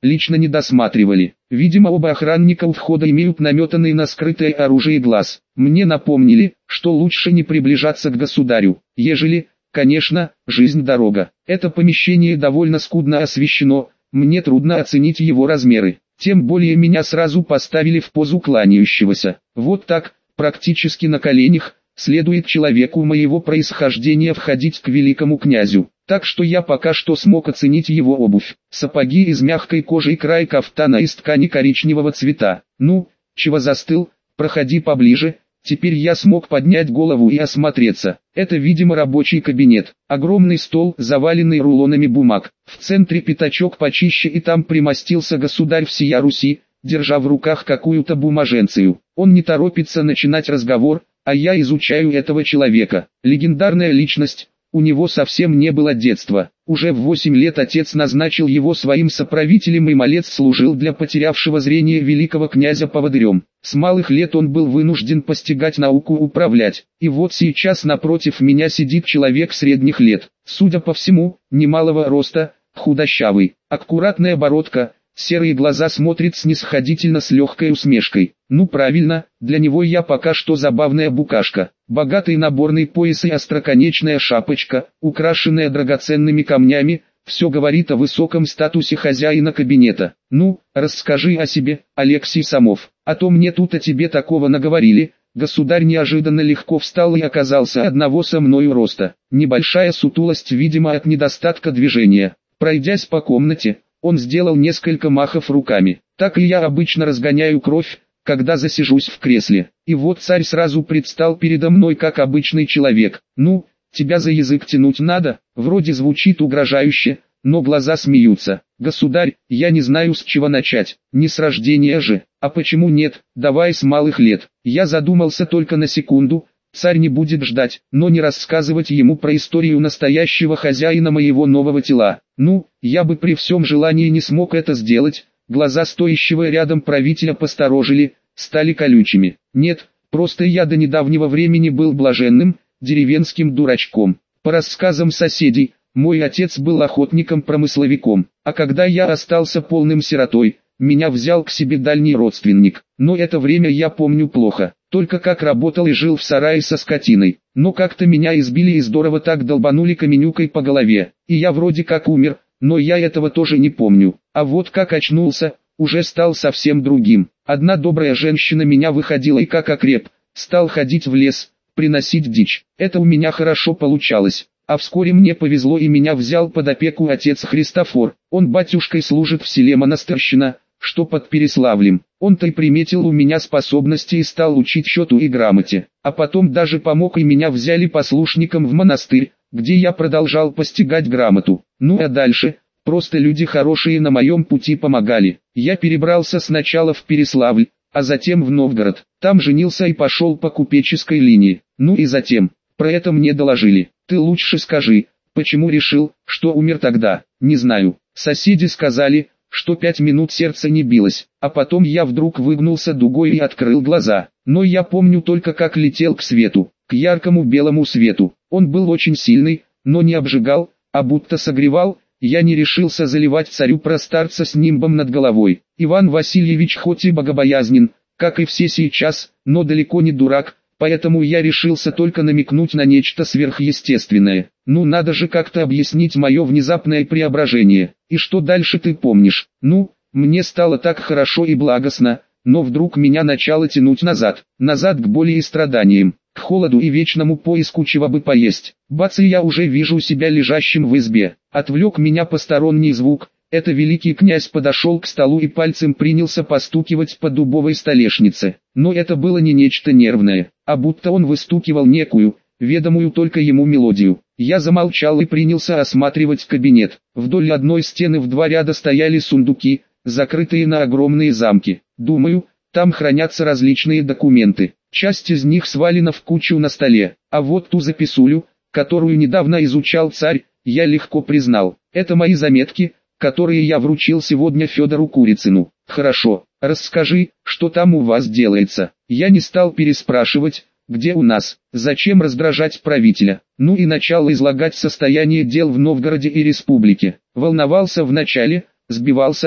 лично не досматривали. Видимо, оба охранника у входа имеют наметанный на скрытое оружие глаз. Мне напомнили, что лучше не приближаться к государю, ежели, конечно, жизнь дорога. Это помещение довольно скудно освещено, мне трудно оценить его размеры. Тем более меня сразу поставили в позу кланяющегося. Вот так, практически на коленях, следует человеку моего происхождения входить к великому князю. Так что я пока что смог оценить его обувь. Сапоги из мягкой кожи и край кафтана из ткани коричневого цвета. Ну, чего застыл, проходи поближе. Теперь я смог поднять голову и осмотреться. Это, видимо, рабочий кабинет. Огромный стол, заваленный рулонами бумаг. В центре пятачок почище, и там примостился государь всея Руси, держа в руках какую-то бумаженцию. Он не торопится начинать разговор, а я изучаю этого человека. Легендарная личность. У него совсем не было детства. Уже в восемь лет отец назначил его своим соправителем, и малец служил для потерявшего зрение великого князя поводырем. С малых лет он был вынужден постигать науку управлять. И вот сейчас напротив меня сидит человек средних лет. Судя по всему, немалого роста, худощавый, аккуратная бородка, серые глаза смотрят снисходительно с легкой усмешкой. Ну правильно, для него я пока что забавная букашка. Богатый наборный пояс и остроконечная шапочка, украшенная драгоценными камнями, все говорит о высоком статусе хозяина кабинета. Ну, расскажи о себе, Алексей Самов, а то мне тут о тебе такого наговорили. Государь неожиданно легко встал и оказался одного со мною роста. Небольшая сутулость, видимо, от недостатка движения. Пройдясь по комнате, он сделал несколько махов руками. Так и я обычно разгоняю кровь, когда засижусь в кресле. И вот царь сразу предстал передо мной как обычный человек. Ну, тебя за язык тянуть надо? Вроде звучит угрожающе, но глаза смеются. Государь, я не знаю, с чего начать. Не с рождения же. А почему нет? Давай с малых лет. Я задумался только на секунду. Царь не будет ждать, но не рассказывать ему про историю настоящего хозяина моего нового тела. Ну, я бы при всем желании не смог это сделать. Глаза стоящего рядом правителя посторожили, стали колючими. Нет, просто я до недавнего времени был блаженным, деревенским дурачком. По рассказам соседей, мой отец был охотником-промысловиком, а когда я остался полным сиротой, меня взял к себе дальний родственник. Но это время я помню плохо, только как работал и жил в сарае со скотиной. Но как-то меня избили и здорово так долбанули каменюкой по голове, и я вроде как умер, но я этого тоже не помню. А вот как очнулся, уже стал совсем другим. Одна добрая женщина меня выходила и как окреп, стал ходить в лес, приносить дичь. Это у меня хорошо получалось. А вскоре мне повезло, и меня взял под опеку отец Христофор. Он батюшкой служит в селе Монастырщина, что под Переславлем. Он-то и приметил у меня способности и стал учить счету и грамоте. А потом даже помог, и меня взяли послушником в монастырь, где я продолжал постигать грамоту. Ну а дальше, просто люди хорошие на моем пути помогали. Я перебрался сначала в Переславль, а затем в Новгород. Там женился и пошел по купеческой линии. Ну и затем, про это мне доложили. Ты лучше скажи, почему решил, что умер тогда? Не знаю. Соседи сказали, что пять минут сердце не билось, а потом я вдруг выгнулся дугой и открыл глаза. Но я помню только, как летел к свету, к яркому белому свету. Он был очень сильный, но не обжигал, а будто согревал. Я не решился заливать царю про старца с нимбом над головой. Иван Васильевич хоть и богобоязнен, как и все сейчас, но далеко не дурак, поэтому я решился только намекнуть на нечто сверхъестественное. Ну надо же как-то объяснить мое внезапное преображение. И что дальше ты помнишь? Ну, мне стало так хорошо и благостно, но вдруг меня начало тянуть назад, назад к боли и страданиям, к холоду и вечному поиску чего бы поесть. Бац, и я уже вижу себя лежащим в избе. Отвлек меня посторонний звук. Это великий князь подошел к столу и пальцем принялся постукивать по дубовой столешнице. Но это было не нечто нервное, а будто он выстукивал некую, ведомую только ему мелодию. Я замолчал и принялся осматривать кабинет. Вдоль одной стены в два ряда стояли сундуки, закрытые на огромные замки. Думаю, там хранятся различные документы. Часть из них свалена в кучу на столе. А вот ту записулю, которую недавно изучал царь, я легко признал. Это мои заметки, которые я вручил сегодня Федору Курицыну. Хорошо, расскажи, что там у вас делается. Я не стал переспрашивать, где у нас, зачем раздражать правителя. Ну и начал излагать состояние дел в Новгороде и республике. Волновался вначале, сбивался,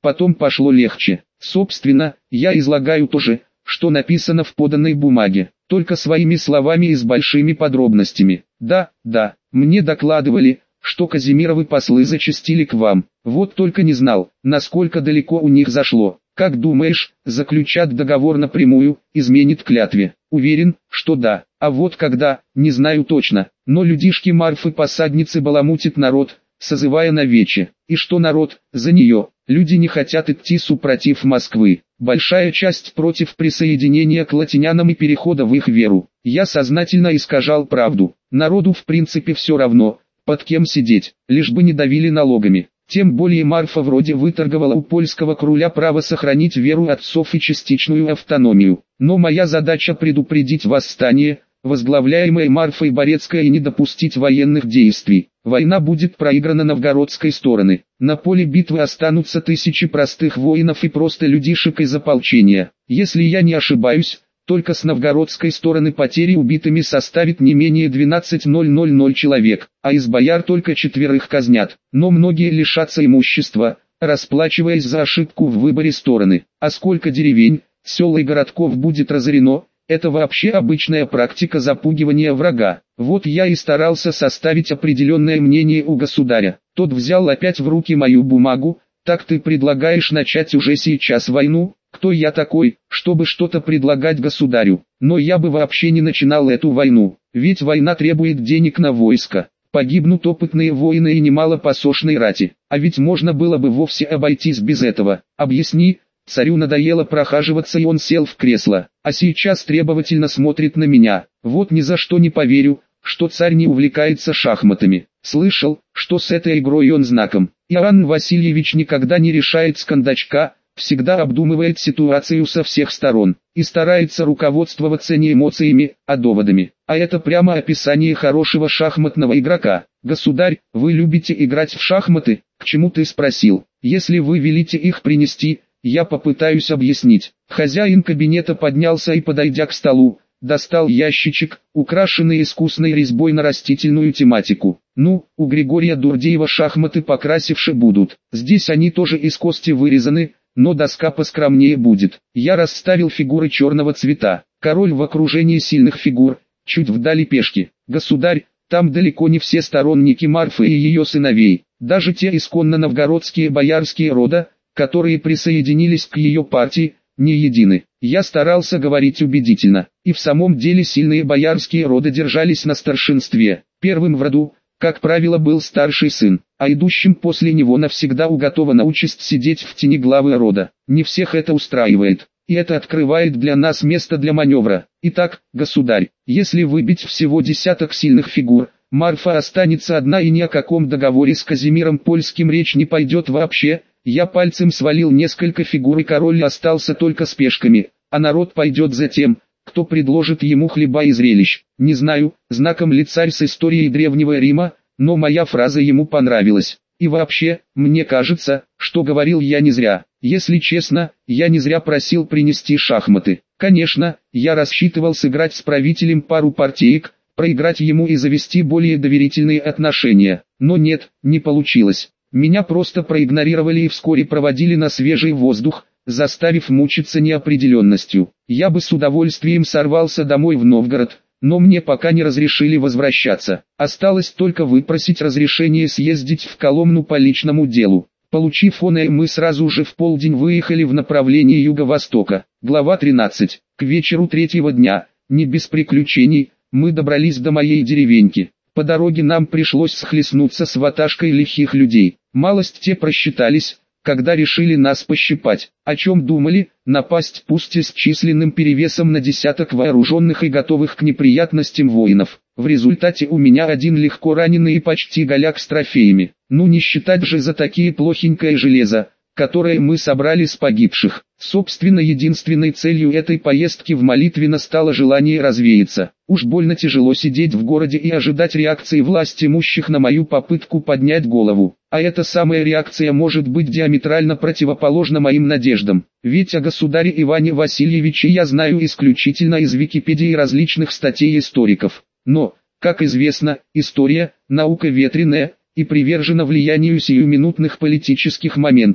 потом пошло легче. Собственно, я излагаю то же, что написано в поданной бумаге, только своими словами и с большими подробностями. Да, да, мне докладывали, что Казимировы послы зачастили к вам, вот только не знал, насколько далеко у них зашло. Как думаешь, заключат договор напрямую, изменит клятве? Уверен, что да, а вот когда, не знаю точно, но людишки Марфы-посадницы баламутит народ, созывая на вече. И что народ, за нее, люди не хотят идти супротив Москвы. Большая часть против присоединения к латинянам и перехода в их веру. Я сознательно искажал правду. Народу в принципе все равно, под кем сидеть, лишь бы не давили налогами. Тем более Марфа вроде выторговала у польского короля право сохранить веру отцов и частичную автономию. Но моя задача предупредить восстание, возглавляемое Марфой Борецкой, и не допустить военных действий. Война будет проиграна новгородской стороны. На поле битвы останутся тысячи простых воинов и просто людишек из ополчения. Если я не ошибаюсь, только с новгородской стороны потери убитыми составит не менее двенадцать тысяч человек, а из бояр только четверых казнят. Но многие лишатся имущества, расплачиваясь за ошибку в выборе стороны. А сколько деревень, сел и городков будет разорено, это вообще обычная практика запугивания врага. Вот я и старался составить определенное мнение у государя. Тот взял опять в руки мою бумагу. Так ты предлагаешь начать уже сейчас войну? Кто я такой, чтобы что-то предлагать государю? Но я бы вообще не начинал эту войну, ведь война требует денег на войско. Погибнут опытные воины и немало посошной рати. А ведь можно было бы вовсе обойтись без этого. Объясни. Царю надоело прохаживаться, и он сел в кресло, а сейчас требовательно смотрит на меня. Вот ни за что не поверю, что царь не увлекается шахматами. Слышал, что с этой игрой он знаком. Иоанн Васильевич никогда не решает с кондачка, всегда обдумывает ситуацию со всех сторон и старается руководствоваться не эмоциями, а доводами. А это прямо описание хорошего шахматного игрока. Государь, вы любите играть в шахматы? К чему ты спросил? Если вы велите их принести, я попытаюсь объяснить. Хозяин кабинета поднялся и, подойдя к столу, достал ящичек, украшенный искусной резьбой на растительную тематику. Ну, у Григория Дурдеева шахматы покрасивше будут. Здесь они тоже из кости вырезаны, но доска поскромнее будет. Я расставил фигуры черного цвета. Король в окружении сильных фигур, чуть вдали пешки. Государь, там далеко не все сторонники Марфы и ее сыновей, даже те исконно новгородские боярские рода, которые присоединились к ее партии, не едины. Я старался говорить убедительно, и в самом деле сильные боярские роды держались на старшинстве. Первым в роду, как правило, был старший сын, а идущим после него навсегда уготована участь сидеть в тени главы рода. Не всех это устраивает, и это открывает для нас место для маневра. Итак, государь, если выбить всего десяток сильных фигур, Марфа останется одна, и ни о каком договоре с Казимиром Польским речь не пойдет вообще. Я пальцем свалил несколько фигур, и король остался только с пешками, а народ пойдет за тем, кто предложит ему хлеба и зрелищ. Не знаю, знаком ли царь с историей Древнего Рима, но моя фраза ему понравилась. И вообще, мне кажется, что говорил я не зря. Если честно, я не зря просил принести шахматы. Конечно, я рассчитывал сыграть с правителем пару партиек, проиграть ему и завести более доверительные отношения. Но нет, не получилось. Меня просто проигнорировали и вскоре проводили на свежий воздух, заставив мучиться неопределенностью. Я бы с удовольствием сорвался домой в Новгород, но мне пока не разрешили возвращаться. Осталось только выпросить разрешение съездить в Коломну по личному делу. Получив оное, мы сразу же в полдень выехали в направлении юго-востока. Глава тринадцать. К вечеру третьего дня, не без приключений, мы добрались до моей деревеньки. По дороге нам пришлось схлестнуться с ваташкой лихих людей. Малость те просчитались, когда решили нас пощипать. О чем думали? Напасть, пусть и с численным перевесом на десяток вооруженных и готовых к неприятностям воинов. В результате у меня один легко раненый и почти голяк с трофеями. Ну не считать же за такие плохенькое железо, которое мы собрали с погибших. Собственно, единственной целью этой поездки в молитвенно стало желание развеяться. Уж больно тяжело сидеть в городе и ожидать реакции власть имущих на мою попытку поднять голову. А эта самая реакция может быть диаметрально противоположна моим надеждам. Ведь о государе Иване Васильевиче я знаю исключительно из Википедии и различных статей историков. Но, как известно, история – наука ветреная и привержена влиянию сиюминутных политических моментов.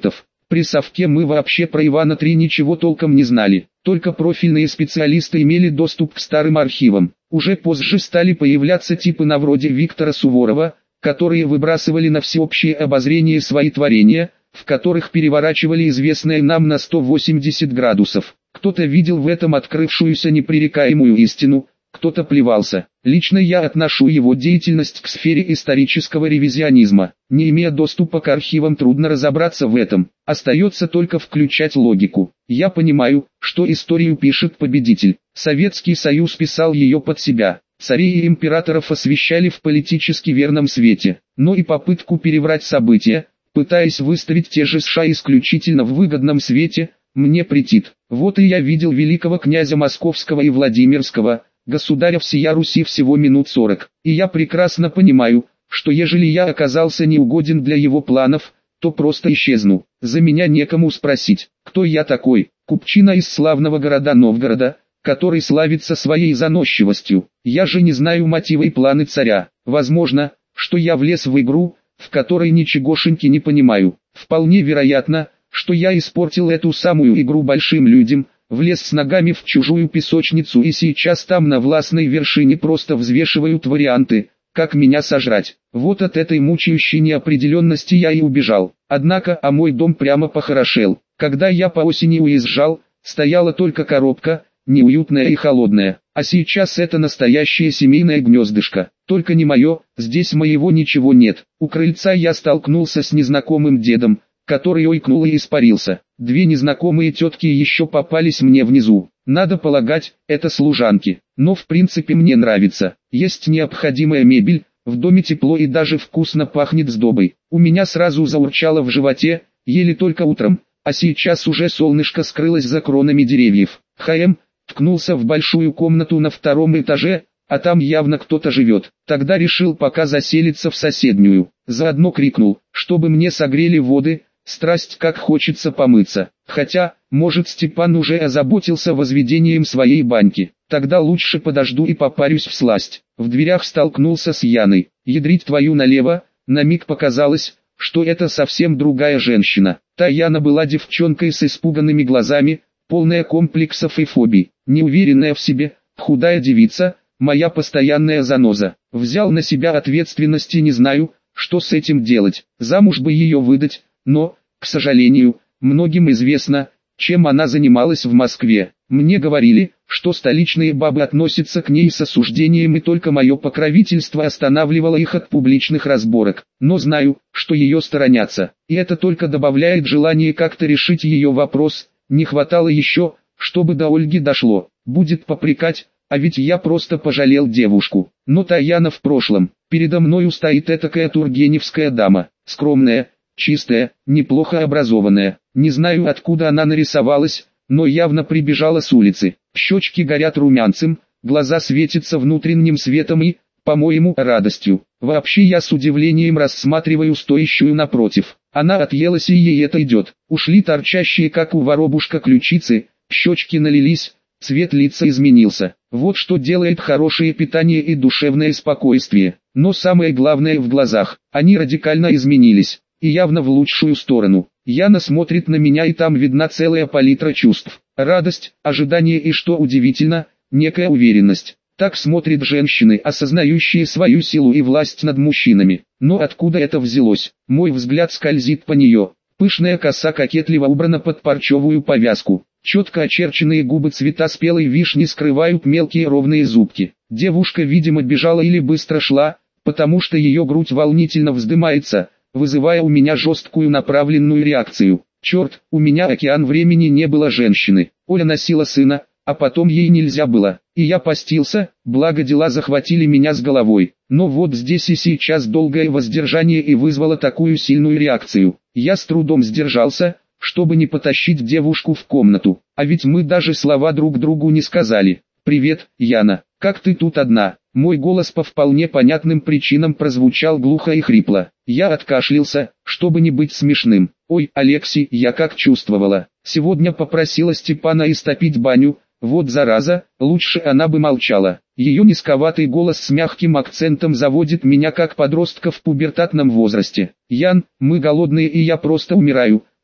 При совке мы вообще про Ивана три ничего толком не знали, только профильные специалисты имели доступ к старым архивам. Уже позже стали появляться типы на вроде Виктора Суворова, которые выбрасывали на всеобщее обозрение свои творения, в которых переворачивали известное нам на сто восемьдесят градусов. Кто-то видел в этом открывшуюся непререкаемую истину, кто-то плевался. Лично я отношу его деятельность к сфере исторического ревизионизма. Не имея доступа к архивам, трудно разобраться в этом. Остается только включать логику. Я понимаю, что историю пишет победитель. Советский Союз писал ее под себя. Царей и императоров освещали в политически верном свете. Но и попытку переврать события, пытаясь выставить те же США исключительно в выгодном свете, мне претит. Вот и я видел великого князя Московского и Владимирского, государя всея Руси всего минут сорок, и я прекрасно понимаю, что ежели я оказался неугоден для его планов, то просто исчезну. За меня некому спросить, кто я такой, купчина из славного города Новгорода, который славится своей заносчивостью. Я же не знаю мотивы и планы царя. Возможно, что я влез в игру, в которой ничегошеньки не понимаю. Вполне вероятно, что я испортил эту самую игру большим людям, влез с ногами в чужую песочницу и сейчас там на властной вершине просто взвешивают варианты, как меня сожрать. Вот от этой мучающей неопределенности я и убежал. Однако, а мой дом прямо похорошел. Когда я по осени уезжал, стояла только коробка, неуютная и холодная. А сейчас это настоящее семейное гнездышко. Только не мое, здесь моего ничего нет. У крыльца я столкнулся с незнакомым дедом, который ойкнул и испарился. Две незнакомые тетки еще попались мне внизу. Надо полагать, это служанки. Но в принципе мне нравится. Есть необходимая мебель, в доме тепло и даже вкусно пахнет сдобой. У меня сразу заурчало в животе, ели только утром, а сейчас уже солнышко скрылось за кронами деревьев. ХМ ткнулся в большую комнату на втором этаже, а там явно кто-то живет. Тогда решил пока заселиться в соседнюю. Заодно крикнул, чтобы мне согрели воды. Страсть как хочется помыться. Хотя, может, Степан уже озаботился возведением своей баньки. Тогда лучше подожду и попарюсь всласть. В дверях столкнулся с Яной. Ядрить твою налево, на миг показалось, что это совсем другая женщина. Та Яна была девчонкой с испуганными глазами, полная комплексов и фобий. Неуверенная в себе, худая девица, моя постоянная заноза. Взял на себя ответственность и не знаю, что с этим делать. Замуж бы ее выдать. Но, к сожалению, многим известно, чем она занималась в Москве. Мне говорили, что столичные бабы относятся к ней с осуждением, и только мое покровительство останавливало их от публичных разборок. Но знаю, что ее сторонятся, и это только добавляет желание как-то решить ее вопрос. Не хватало еще, чтобы до Ольги дошло. Будет попрекать, а ведь я просто пожалел девушку. Но Таяна в прошлом. Передо мною стоит этакая тургеневская дама, скромная, чистая, неплохо образованная. Не знаю, откуда она нарисовалась, но явно прибежала с улицы. Щечки горят румянцем, глаза светятся внутренним светом и, по-моему, радостью. Вообще я с удивлением рассматриваю стоящую напротив. Она отъелась и ей это идет. Ушли торчащие как у воробушка ключицы, щечки налились, цвет лица изменился. Вот что делает хорошее питание и душевное спокойствие. Но самое главное в глазах. Они радикально изменились. И явно в лучшую сторону. Яна смотрит на меня, и там видна целая палитра чувств. Радость, ожидание и, что удивительно, некая уверенность. Так смотрят женщины, осознающие свою силу и власть над мужчинами. Но откуда это взялось? Мой взгляд скользит по нее. Пышная коса кокетливо убрана под парчевую повязку. Четко очерченные губы цвета спелой вишни скрывают мелкие ровные зубки. Девушка, видимо, бежала или быстро шла, потому что ее грудь волнительно вздымается, вызывая у меня жесткую направленную реакцию. Черт, у меня океан времени не было женщины. Оля носила сына, а потом ей нельзя было. И я постился, благо дела захватили меня с головой. Но вот здесь и сейчас долгое воздержание и вызвало такую сильную реакцию. Я с трудом сдержался, чтобы не потащить девушку в комнату. А ведь мы даже слова друг другу не сказали. «Привет, Яна, как ты тут одна?» Мой голос по вполне понятным причинам прозвучал глухо и хрипло. Я откашлялся, чтобы не быть смешным. «Ой, Алексей, я как чувствовала. Сегодня попросила Степана истопить баню, вот зараза, лучше она бы молчала». Ее низковатый голос с мягким акцентом заводит меня как подростка в пубертатном возрасте. «Ян, мы голодные и я просто умираю.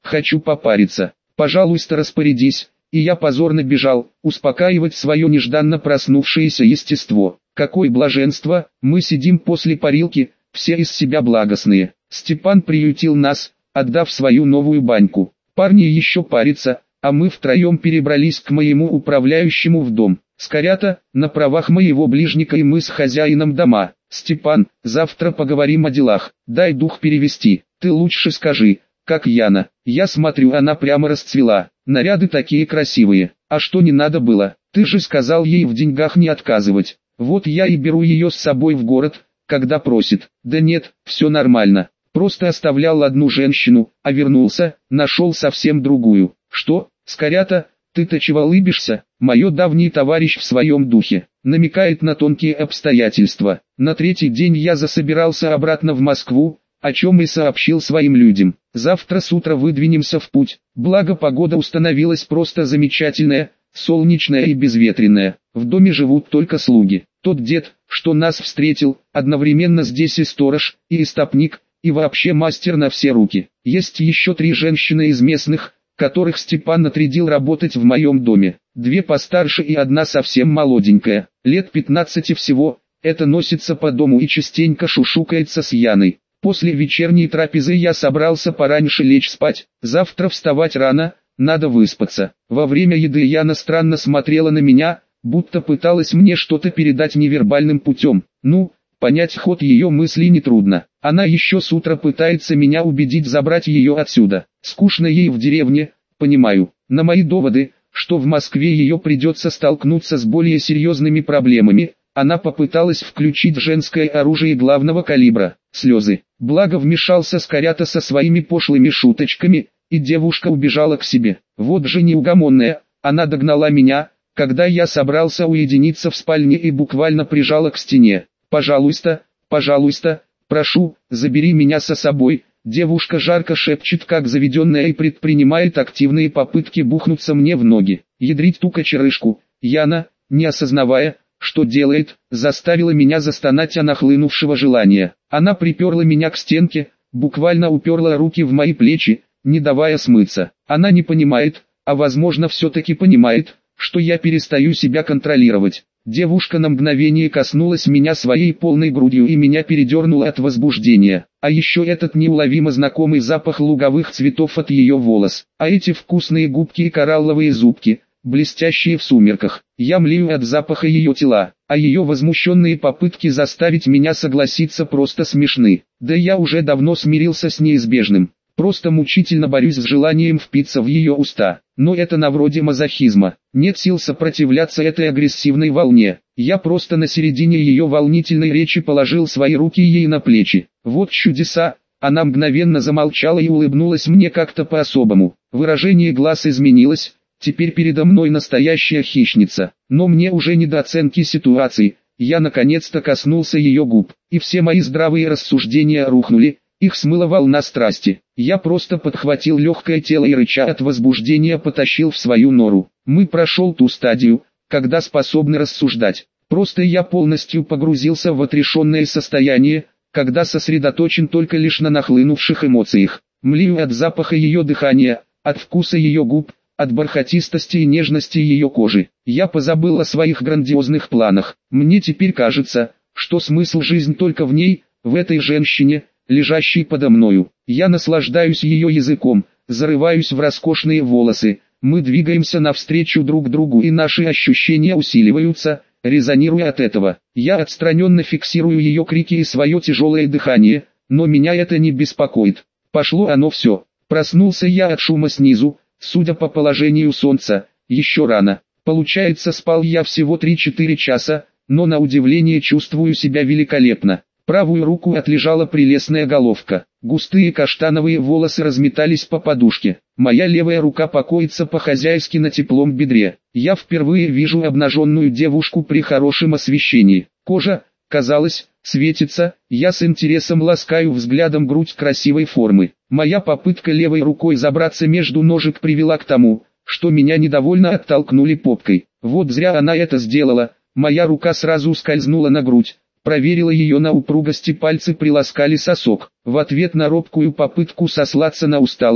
хочу попариться. Пожалуйста, распорядись. И я позорно бежал, успокаивать свое нежданно проснувшееся естество. Какое блаженство, мы сидим после парилки, все из себя благостные. Степан приютил нас, отдав свою новую баньку. Парни еще парятся, а мы втроем перебрались к моему управляющему в дом. Скорята, на правах моего ближника, и мы с хозяином дома. Степан, завтра поговорим о делах, дай дух перевести. Ты лучше скажи, как Яна. Я смотрю, она прямо расцвела. Наряды такие красивые. А что не надо было? Ты же сказал ей в деньгах не отказывать. Вот я и беру ее с собой в город, когда просит. Да нет, все нормально. Просто оставлял одну женщину, а вернулся, нашел совсем другую. Что, Скорята, ты-то чего улыбишься? Мое давний товарищ в своем духе. Намекает на тонкие обстоятельства. На третий день я засобирался обратно в Москву, о чем и сообщил своим людям. Завтра с утра выдвинемся в путь. Благо погода установилась просто замечательная, солнечная и безветренная. В доме живут только слуги. Тот дед, что нас встретил, одновременно здесь и сторож, и истопник, и вообще мастер на все руки. Есть еще три женщины из местных, которых Степан отрядил работать в моем доме. Две постарше и одна совсем молоденькая, лет пятнадцати всего. Это носится по дому и частенько шушукается с Яной. После вечерней трапезы я собрался пораньше лечь спать. Завтра вставать рано, надо выспаться. Во время еды Яна странно смотрела на меня, будто пыталась мне что-то передать невербальным путем. Ну, понять ход ее мыслей нетрудно. Она еще с утра пытается меня убедить забрать ее отсюда. Скучно ей в деревне, понимаю. На мои доводы, что в Москве ее придется столкнуться с более серьезными проблемами, она попыталась включить женское оружие главного калибра – слезы. Благо вмешался Скорята со своими пошлыми шуточками, и девушка убежала к себе. Вот же неугомонная, она догнала меня, когда я собрался уединиться в спальне, и буквально прижала к стене. «Пожалуйста, пожалуйста, прошу, забери меня со собой». Девушка жарко шепчет, как заведенная, и предпринимает активные попытки бухнуться мне в ноги. Ядрить ту кочерышку. Яна, не осознавая, что делает, заставила меня застонать от нахлынувшего желания. Она приперла меня к стенке, буквально уперла руки в мои плечи, не давая смыться. Она не понимает, а возможно все-таки понимает, что я перестаю себя контролировать. Девушка на мгновение коснулась меня своей полной грудью, и меня передернуло от возбуждения. А еще этот неуловимо знакомый запах луговых цветов от ее волос. А эти вкусные губки и коралловые зубки, блестящие в сумерках. Я млею от запаха ее тела, а ее возмущенные попытки заставить меня согласиться просто смешны. Да я уже давно смирился с неизбежным. Просто мучительно борюсь с желанием впиться в ее уста. Но это на вроде мазохизма. Нет сил сопротивляться этой агрессивной волне. Я просто на середине ее волнительной речи положил свои руки ей на плечи. Вот чудеса. Она мгновенно замолчала и улыбнулась мне как-то по-особому. Выражение глаз изменилось. Теперь передо мной настоящая хищница. Но мне уже не до оценки ситуации. Я наконец-то коснулся ее губ. И все мои здравые рассуждения рухнули. Их смыла волна страсти. Я просто подхватил легкое тело и, рыча от возбуждения, потащил в свою нору. Мы прошел ту стадию, когда способны рассуждать. Просто я полностью погрузился в отрешенное состояние, когда сосредоточен только лишь на нахлынувших эмоциях. Млею от запаха ее дыхания, от вкуса ее губ, от бархатистости и нежности ее кожи. Я позабыл о своих грандиозных планах. Мне теперь кажется, что смысл жизни только в ней, в этой женщине, лежащей подо мною. Я наслаждаюсь ее языком, зарываюсь в роскошные волосы. Мы двигаемся навстречу друг другу, и наши ощущения усиливаются, резонируя от этого. Я отстраненно фиксирую ее крики и свое тяжелое дыхание, но меня это не беспокоит. Пошло оно все. Проснулся я от шума снизу, судя по положению солнца, еще рано. Получается, спал я всего три-четыре часа, но на удивление чувствую себя великолепно. Правую руку отлежала прелестная головка. Густые каштановые волосы разметались по подушке. Моя левая рука покоится по-хозяйски на теплом бедре. Я впервые вижу обнаженную девушку при хорошем освещении. Кожа, казалось, светится. Я с интересом ласкаю взглядом грудь красивой формы. Моя попытка левой рукой забраться между ножек привела к тому, что меня недовольно оттолкнули попкой. Вот зря она это сделала. Моя рука сразу скользнула на грудь. Проверила ее на упругости, пальцы приласкали сосок. В ответ на робкую попытку сослаться на усталость,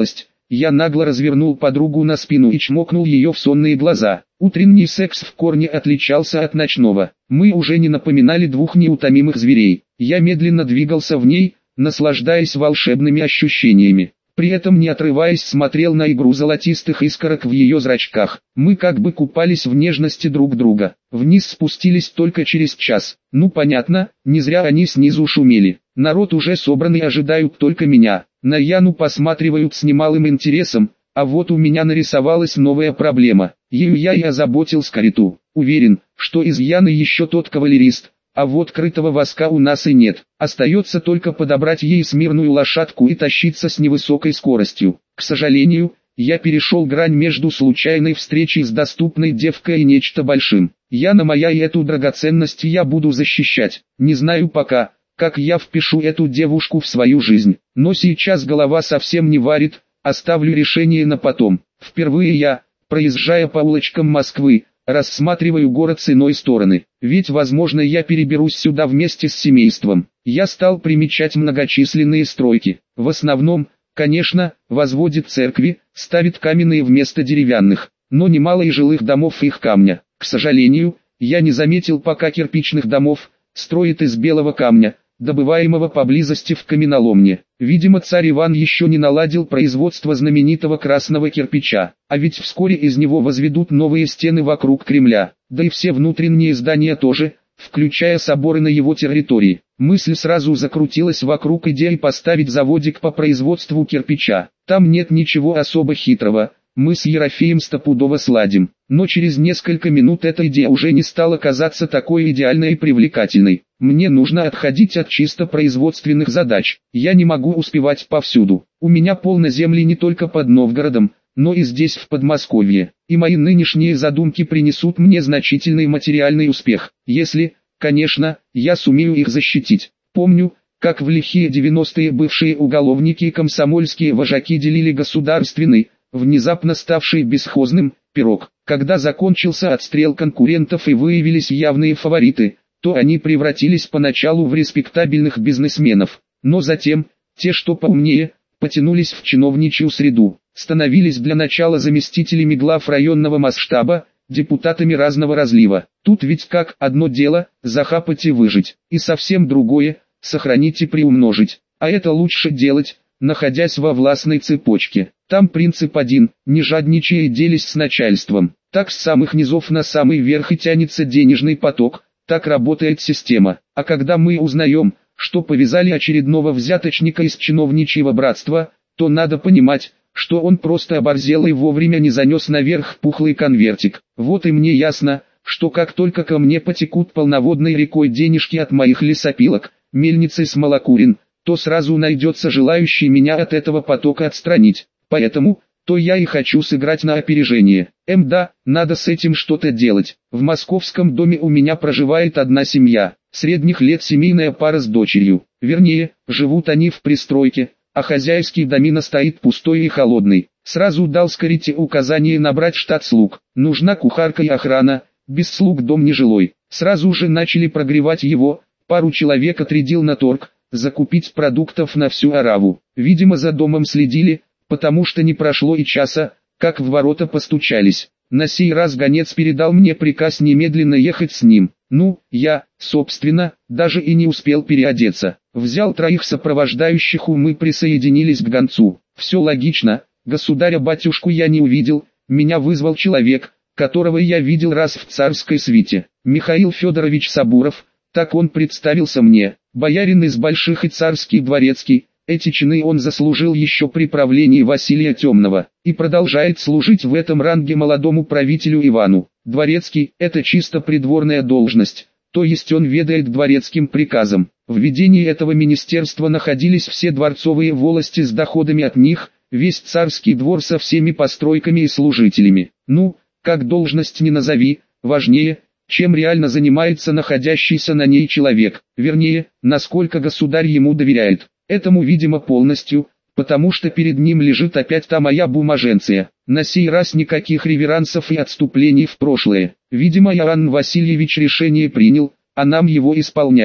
Я нагло развернул подругу на спину и чмокнул ее в сонные глаза. Утренний секс в корне отличался от ночного. Мы уже не напоминали двух неутомимых зверей. Я медленно двигался в ней, наслаждаясь волшебными ощущениями. При этом не отрываясь смотрел на игру золотистых искорок в ее зрачках. Мы как бы купались в нежности друг друга. Вниз спустились только через час. Ну понятно, не зря они снизу шумели. Народ уже собранный, ожидают только меня. На Яну посматривают с немалым интересом, а вот у меня нарисовалась новая проблема. Ею я и озаботил Скориту. Уверен, что из Яны еще тот кавалерист. А вот крытого воска у нас и нет. Остается только подобрать ей смирную лошадку и тащиться с невысокой скоростью. К сожалению, я перешел грань между случайной встречей с доступной девкой и нечто большим. Яна моя, и эту драгоценность я буду защищать. Не знаю пока, как я впишу эту девушку в свою жизнь. Но сейчас голова совсем не варит, оставлю решение на потом. Впервые я, проезжая по улочкам Москвы, рассматриваю город с иной стороны, ведь возможно я переберусь сюда вместе с семейством. Я стал примечать многочисленные стройки. В основном, конечно, возводит церкви, ставит каменные вместо деревянных, но немало и жилых домов их камня. К сожалению, я не заметил пока кирпичных домов, строит из белого камня, добываемого поблизости в каменоломне. Видимо, царь Иван еще не наладил производство знаменитого красного кирпича, а ведь вскоре из него возведут новые стены вокруг Кремля, да и все внутренние здания тоже, включая соборы на его территории. Мысль сразу закрутилась вокруг идеи поставить заводик по производству кирпича. Там нет ничего особо хитрого, мы с Ерофеем стопудово сладим. Но через несколько минут эта идея уже не стала казаться такой идеальной и привлекательной. Мне нужно отходить от чисто производственных задач. Я не могу успевать повсюду. У меня полно земли не только под Новгородом, но и здесь в Подмосковье. И мои нынешние задумки принесут мне значительный материальный успех, если, конечно, я сумею их защитить. Помню, как в лихие девяностые бывшие уголовники и комсомольские вожаки делили государственный, внезапно ставший бесхозным, пирог. Когда закончился отстрел конкурентов и выявились явные фавориты, то они превратились поначалу в респектабельных бизнесменов, но затем, те, что поумнее, потянулись в чиновничью среду, становились для начала заместителями глав районного масштаба, депутатами разного разлива. Тут ведь как одно дело, захапать и выжить, и совсем другое, сохранить и приумножить, а это лучше делать, находясь во властной цепочке. Там принцип один, не жадничая делись с начальством, так с самых низов на самый верх и тянется денежный поток, так работает система. А когда мы узнаем, что повязали очередного взяточника из чиновничьего братства, то надо понимать, что он просто оборзел и вовремя не занес наверх пухлый конвертик. Вот и мне ясно, что как только ко мне потекут полноводной рекой денежки от моих лесопилок, мельницы Смолокурин, то сразу найдется желающий меня от этого потока отстранить. Поэтому, то я и хочу сыграть на опережение. Эм да, надо с этим что-то делать. В московском доме у меня проживает одна семья, средних лет семейная пара с дочерью. Вернее, живут они в пристройке, а хозяйский домина стоит пустой и холодный. Сразу дал Скорите указание набрать штат слуг. Нужна кухарка и охрана, без слуг дом нежилой. Сразу же начали прогревать его, пару человек отрядил на торг, закупить продуктов на всю ораву. Видимо, за домом следили, потому что не прошло и часа, как в ворота постучались. На сей раз гонец передал мне приказ немедленно ехать с ним. Ну, я, собственно, даже и не успел переодеться. Взял троих сопровождающих, и мы присоединились к гонцу. Все логично, государя-батюшку я не увидел, меня вызвал человек, которого я видел раз в царской свите. Михаил Федорович Сабуров, так он представился мне, боярин из больших и царский дворецкий. Эти чины он заслужил еще при правлении Василия Темного, и продолжает служить в этом ранге молодому правителю Ивану. Дворецкий – это чисто придворная должность, то есть он ведает дворецким приказом. В ведении этого министерства находились все дворцовые волости с доходами от них, весь царский двор со всеми постройками и служителями. Ну, как должность не назови, важнее, чем реально занимается находящийся на ней человек, вернее, насколько государь ему доверяет. Этому, видимо, полностью, потому что перед ним лежит опять та моя бумаженция. На сей раз никаких реверансов и отступлений в прошлое. Видимо, Иоанн Васильевич решение принял, а нам его исполнять.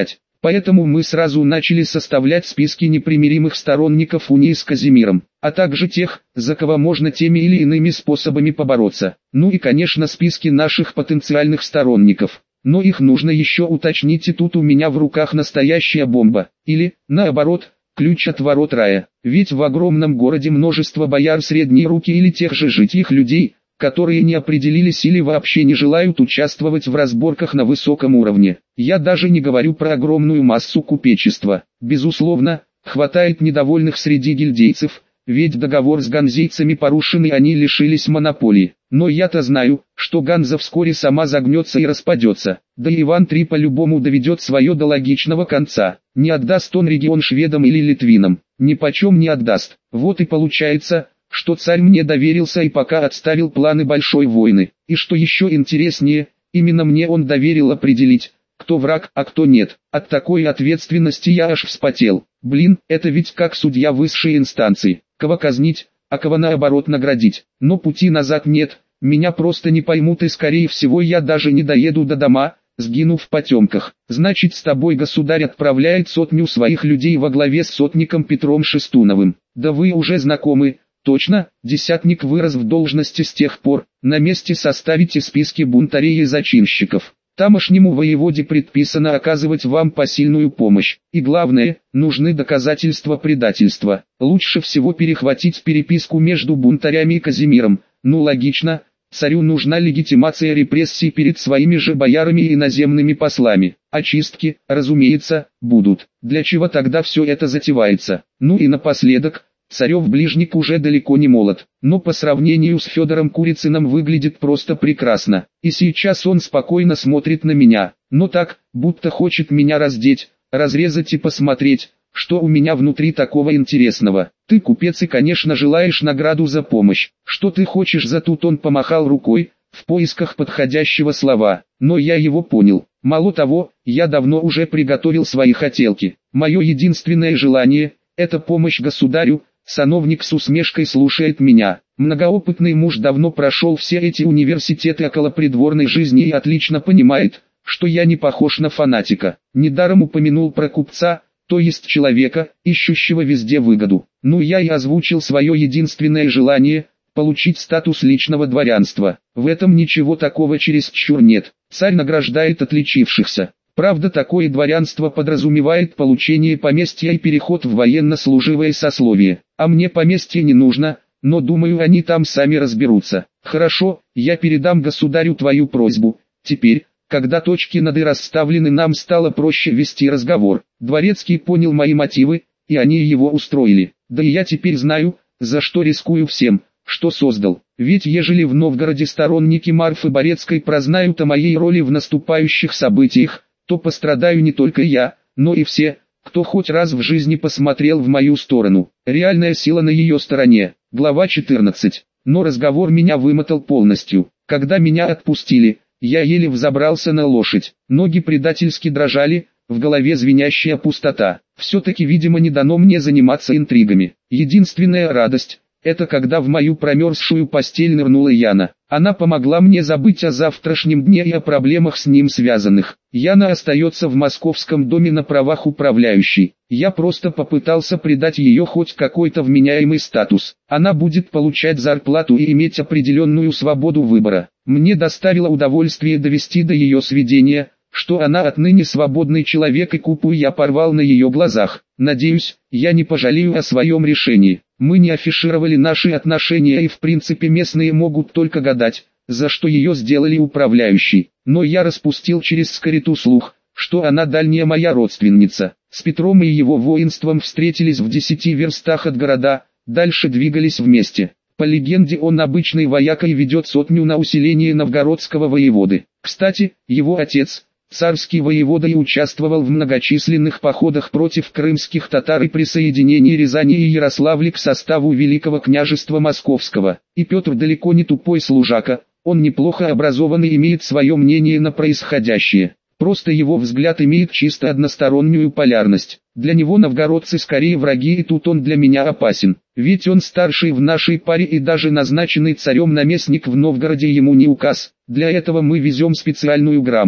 Поэтому мы сразу начали составлять списки непримиримых сторонников унии с Казимиром, а также тех, за кого можно теми или иными способами побороться. Ну и конечно списки наших потенциальных сторонников. Но их нужно еще уточнить, и тут у меня в руках настоящая бомба. Или, наоборот, ключ от ворот рая. Ведь в огромном городе множество бояр средней руки или тех же житьих людей, которые не определились или вообще не желают участвовать в разборках на высоком уровне. Я даже не говорю про огромную массу купечества. Безусловно, хватает недовольных среди гильдейцев, ведь договор с ганзейцами порушен и они лишились монополии. Но я-то знаю, что Ганза вскоре сама загнется и распадется. Да и Иван три по-любому доведет свое до логичного конца. Не отдаст он регион шведам или литвинам. Ни почем не отдаст. Вот и получается, что царь мне доверился и пока отставил планы большой войны. И что еще интереснее, именно мне он доверил определить, кто враг, а кто нет. От такой ответственности я аж вспотел. Блин, это ведь как судья высшей инстанции. Кого казнить, а кого наоборот наградить. Но пути назад нет, меня просто не поймут и скорее всего я даже не доеду до дома, сгину в потемках. Значит, с тобой государь отправляет сотню своих людей во главе с сотником Петром Шестуновым. Да вы уже знакомы. Точно, десятник вырос в должности с тех пор. На месте составите списки бунтарей и зачинщиков. Тамошнему воеводе предписано оказывать вам посильную помощь. И главное, нужны доказательства предательства. Лучше всего перехватить переписку между бунтарями и Казимиром. Ну логично, царю нужна легитимация репрессий перед своими же боярами и иноземными послами. Очистки, разумеется, будут. Для чего тогда все это затевается? Ну и напоследок, царев ближник уже далеко не молод, но по сравнению с Федором Курицыным выглядит просто прекрасно. И сейчас он спокойно смотрит на меня, но так, будто хочет меня раздеть, разрезать и посмотреть, что у меня внутри такого интересного. Ты купец и конечно желаешь награду за помощь. Что ты хочешь за тут? Он помахал рукой, в поисках подходящего слова, но я его понял. Мало того, я давно уже приготовил свои хотелки. Мое единственное желание – это помощь государю. Сановник с усмешкой слушает меня. Многоопытный муж давно прошел все эти университеты околопридворной жизни и отлично понимает, что я не похож на фанатика. Недаром упомянул про купца, то есть человека, ищущего везде выгоду. Ну я и озвучил свое единственное желание – получить статус личного дворянства. В этом ничего такого чересчур нет. Царь награждает отличившихся. Правда, такое дворянство подразумевает получение поместья и переход в военнослуживое сословие. А мне поместье не нужно, но думаю, они там сами разберутся. Хорошо, я передам государю твою просьбу. Теперь, когда точки над «и» расставлены, нам стало проще вести разговор. Дворецкий понял мои мотивы, и они его устроили. Да и я теперь знаю, за что рискую всем, что создал. Ведь ежели в Новгороде сторонники Марфы Борецкой прознают о моей роли в наступающих событиях, то пострадаю не только я, но и все, кто хоть раз в жизни посмотрел в мою сторону. Реальная сила на ее стороне. Глава четырнадцать. Но разговор меня вымотал полностью. Когда меня отпустили, я еле взобрался на лошадь. Ноги предательски дрожали, в голове звенящая пустота. Все-таки, видимо, не дано мне заниматься интригами. Единственная радость – это когда в мою промерзшую постель нырнула Яна. Она помогла мне забыть о завтрашнем дне и о проблемах с ним связанных. Яна остается в московском доме на правах управляющей. Я просто попытался придать ее хоть какой-то вменяемый статус. Она будет получать зарплату и иметь определенную свободу выбора. Мне доставило удовольствие довести до ее сведения, что она отныне свободный человек, и купу я порвал на ее глазах. Надеюсь, я не пожалею о своем решении. Мы не афишировали наши отношения, и в принципе местные могут только гадать, за что ее сделали управляющей. Но я распустил через скориту слух, что она дальняя моя родственница. С Петром и его воинством встретились в десяти верстах от города, дальше двигались вместе. По легенде, он обычный вояка и ведет сотню на усиление новгородского воеводы. Кстати, его отец, царский воевода, и участвовал в многочисленных походах против крымских татар и присоединении Рязани и Ярославля к составу Великого княжества Московского. И Петр далеко не тупой служака, он неплохо образован и имеет свое мнение на происходящее. Просто его взгляд имеет чисто одностороннюю полярность. Для него новгородцы скорее враги, и тут он для меня опасен. Ведь он старший в нашей паре, и даже назначенный царем наместник в Новгороде ему не указ. Для этого мы везем специальную грамоту.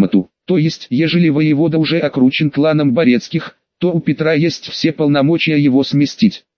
То есть, ежели воевода уже окручен кланом Борецких, то у Петра есть все полномочия его сместить.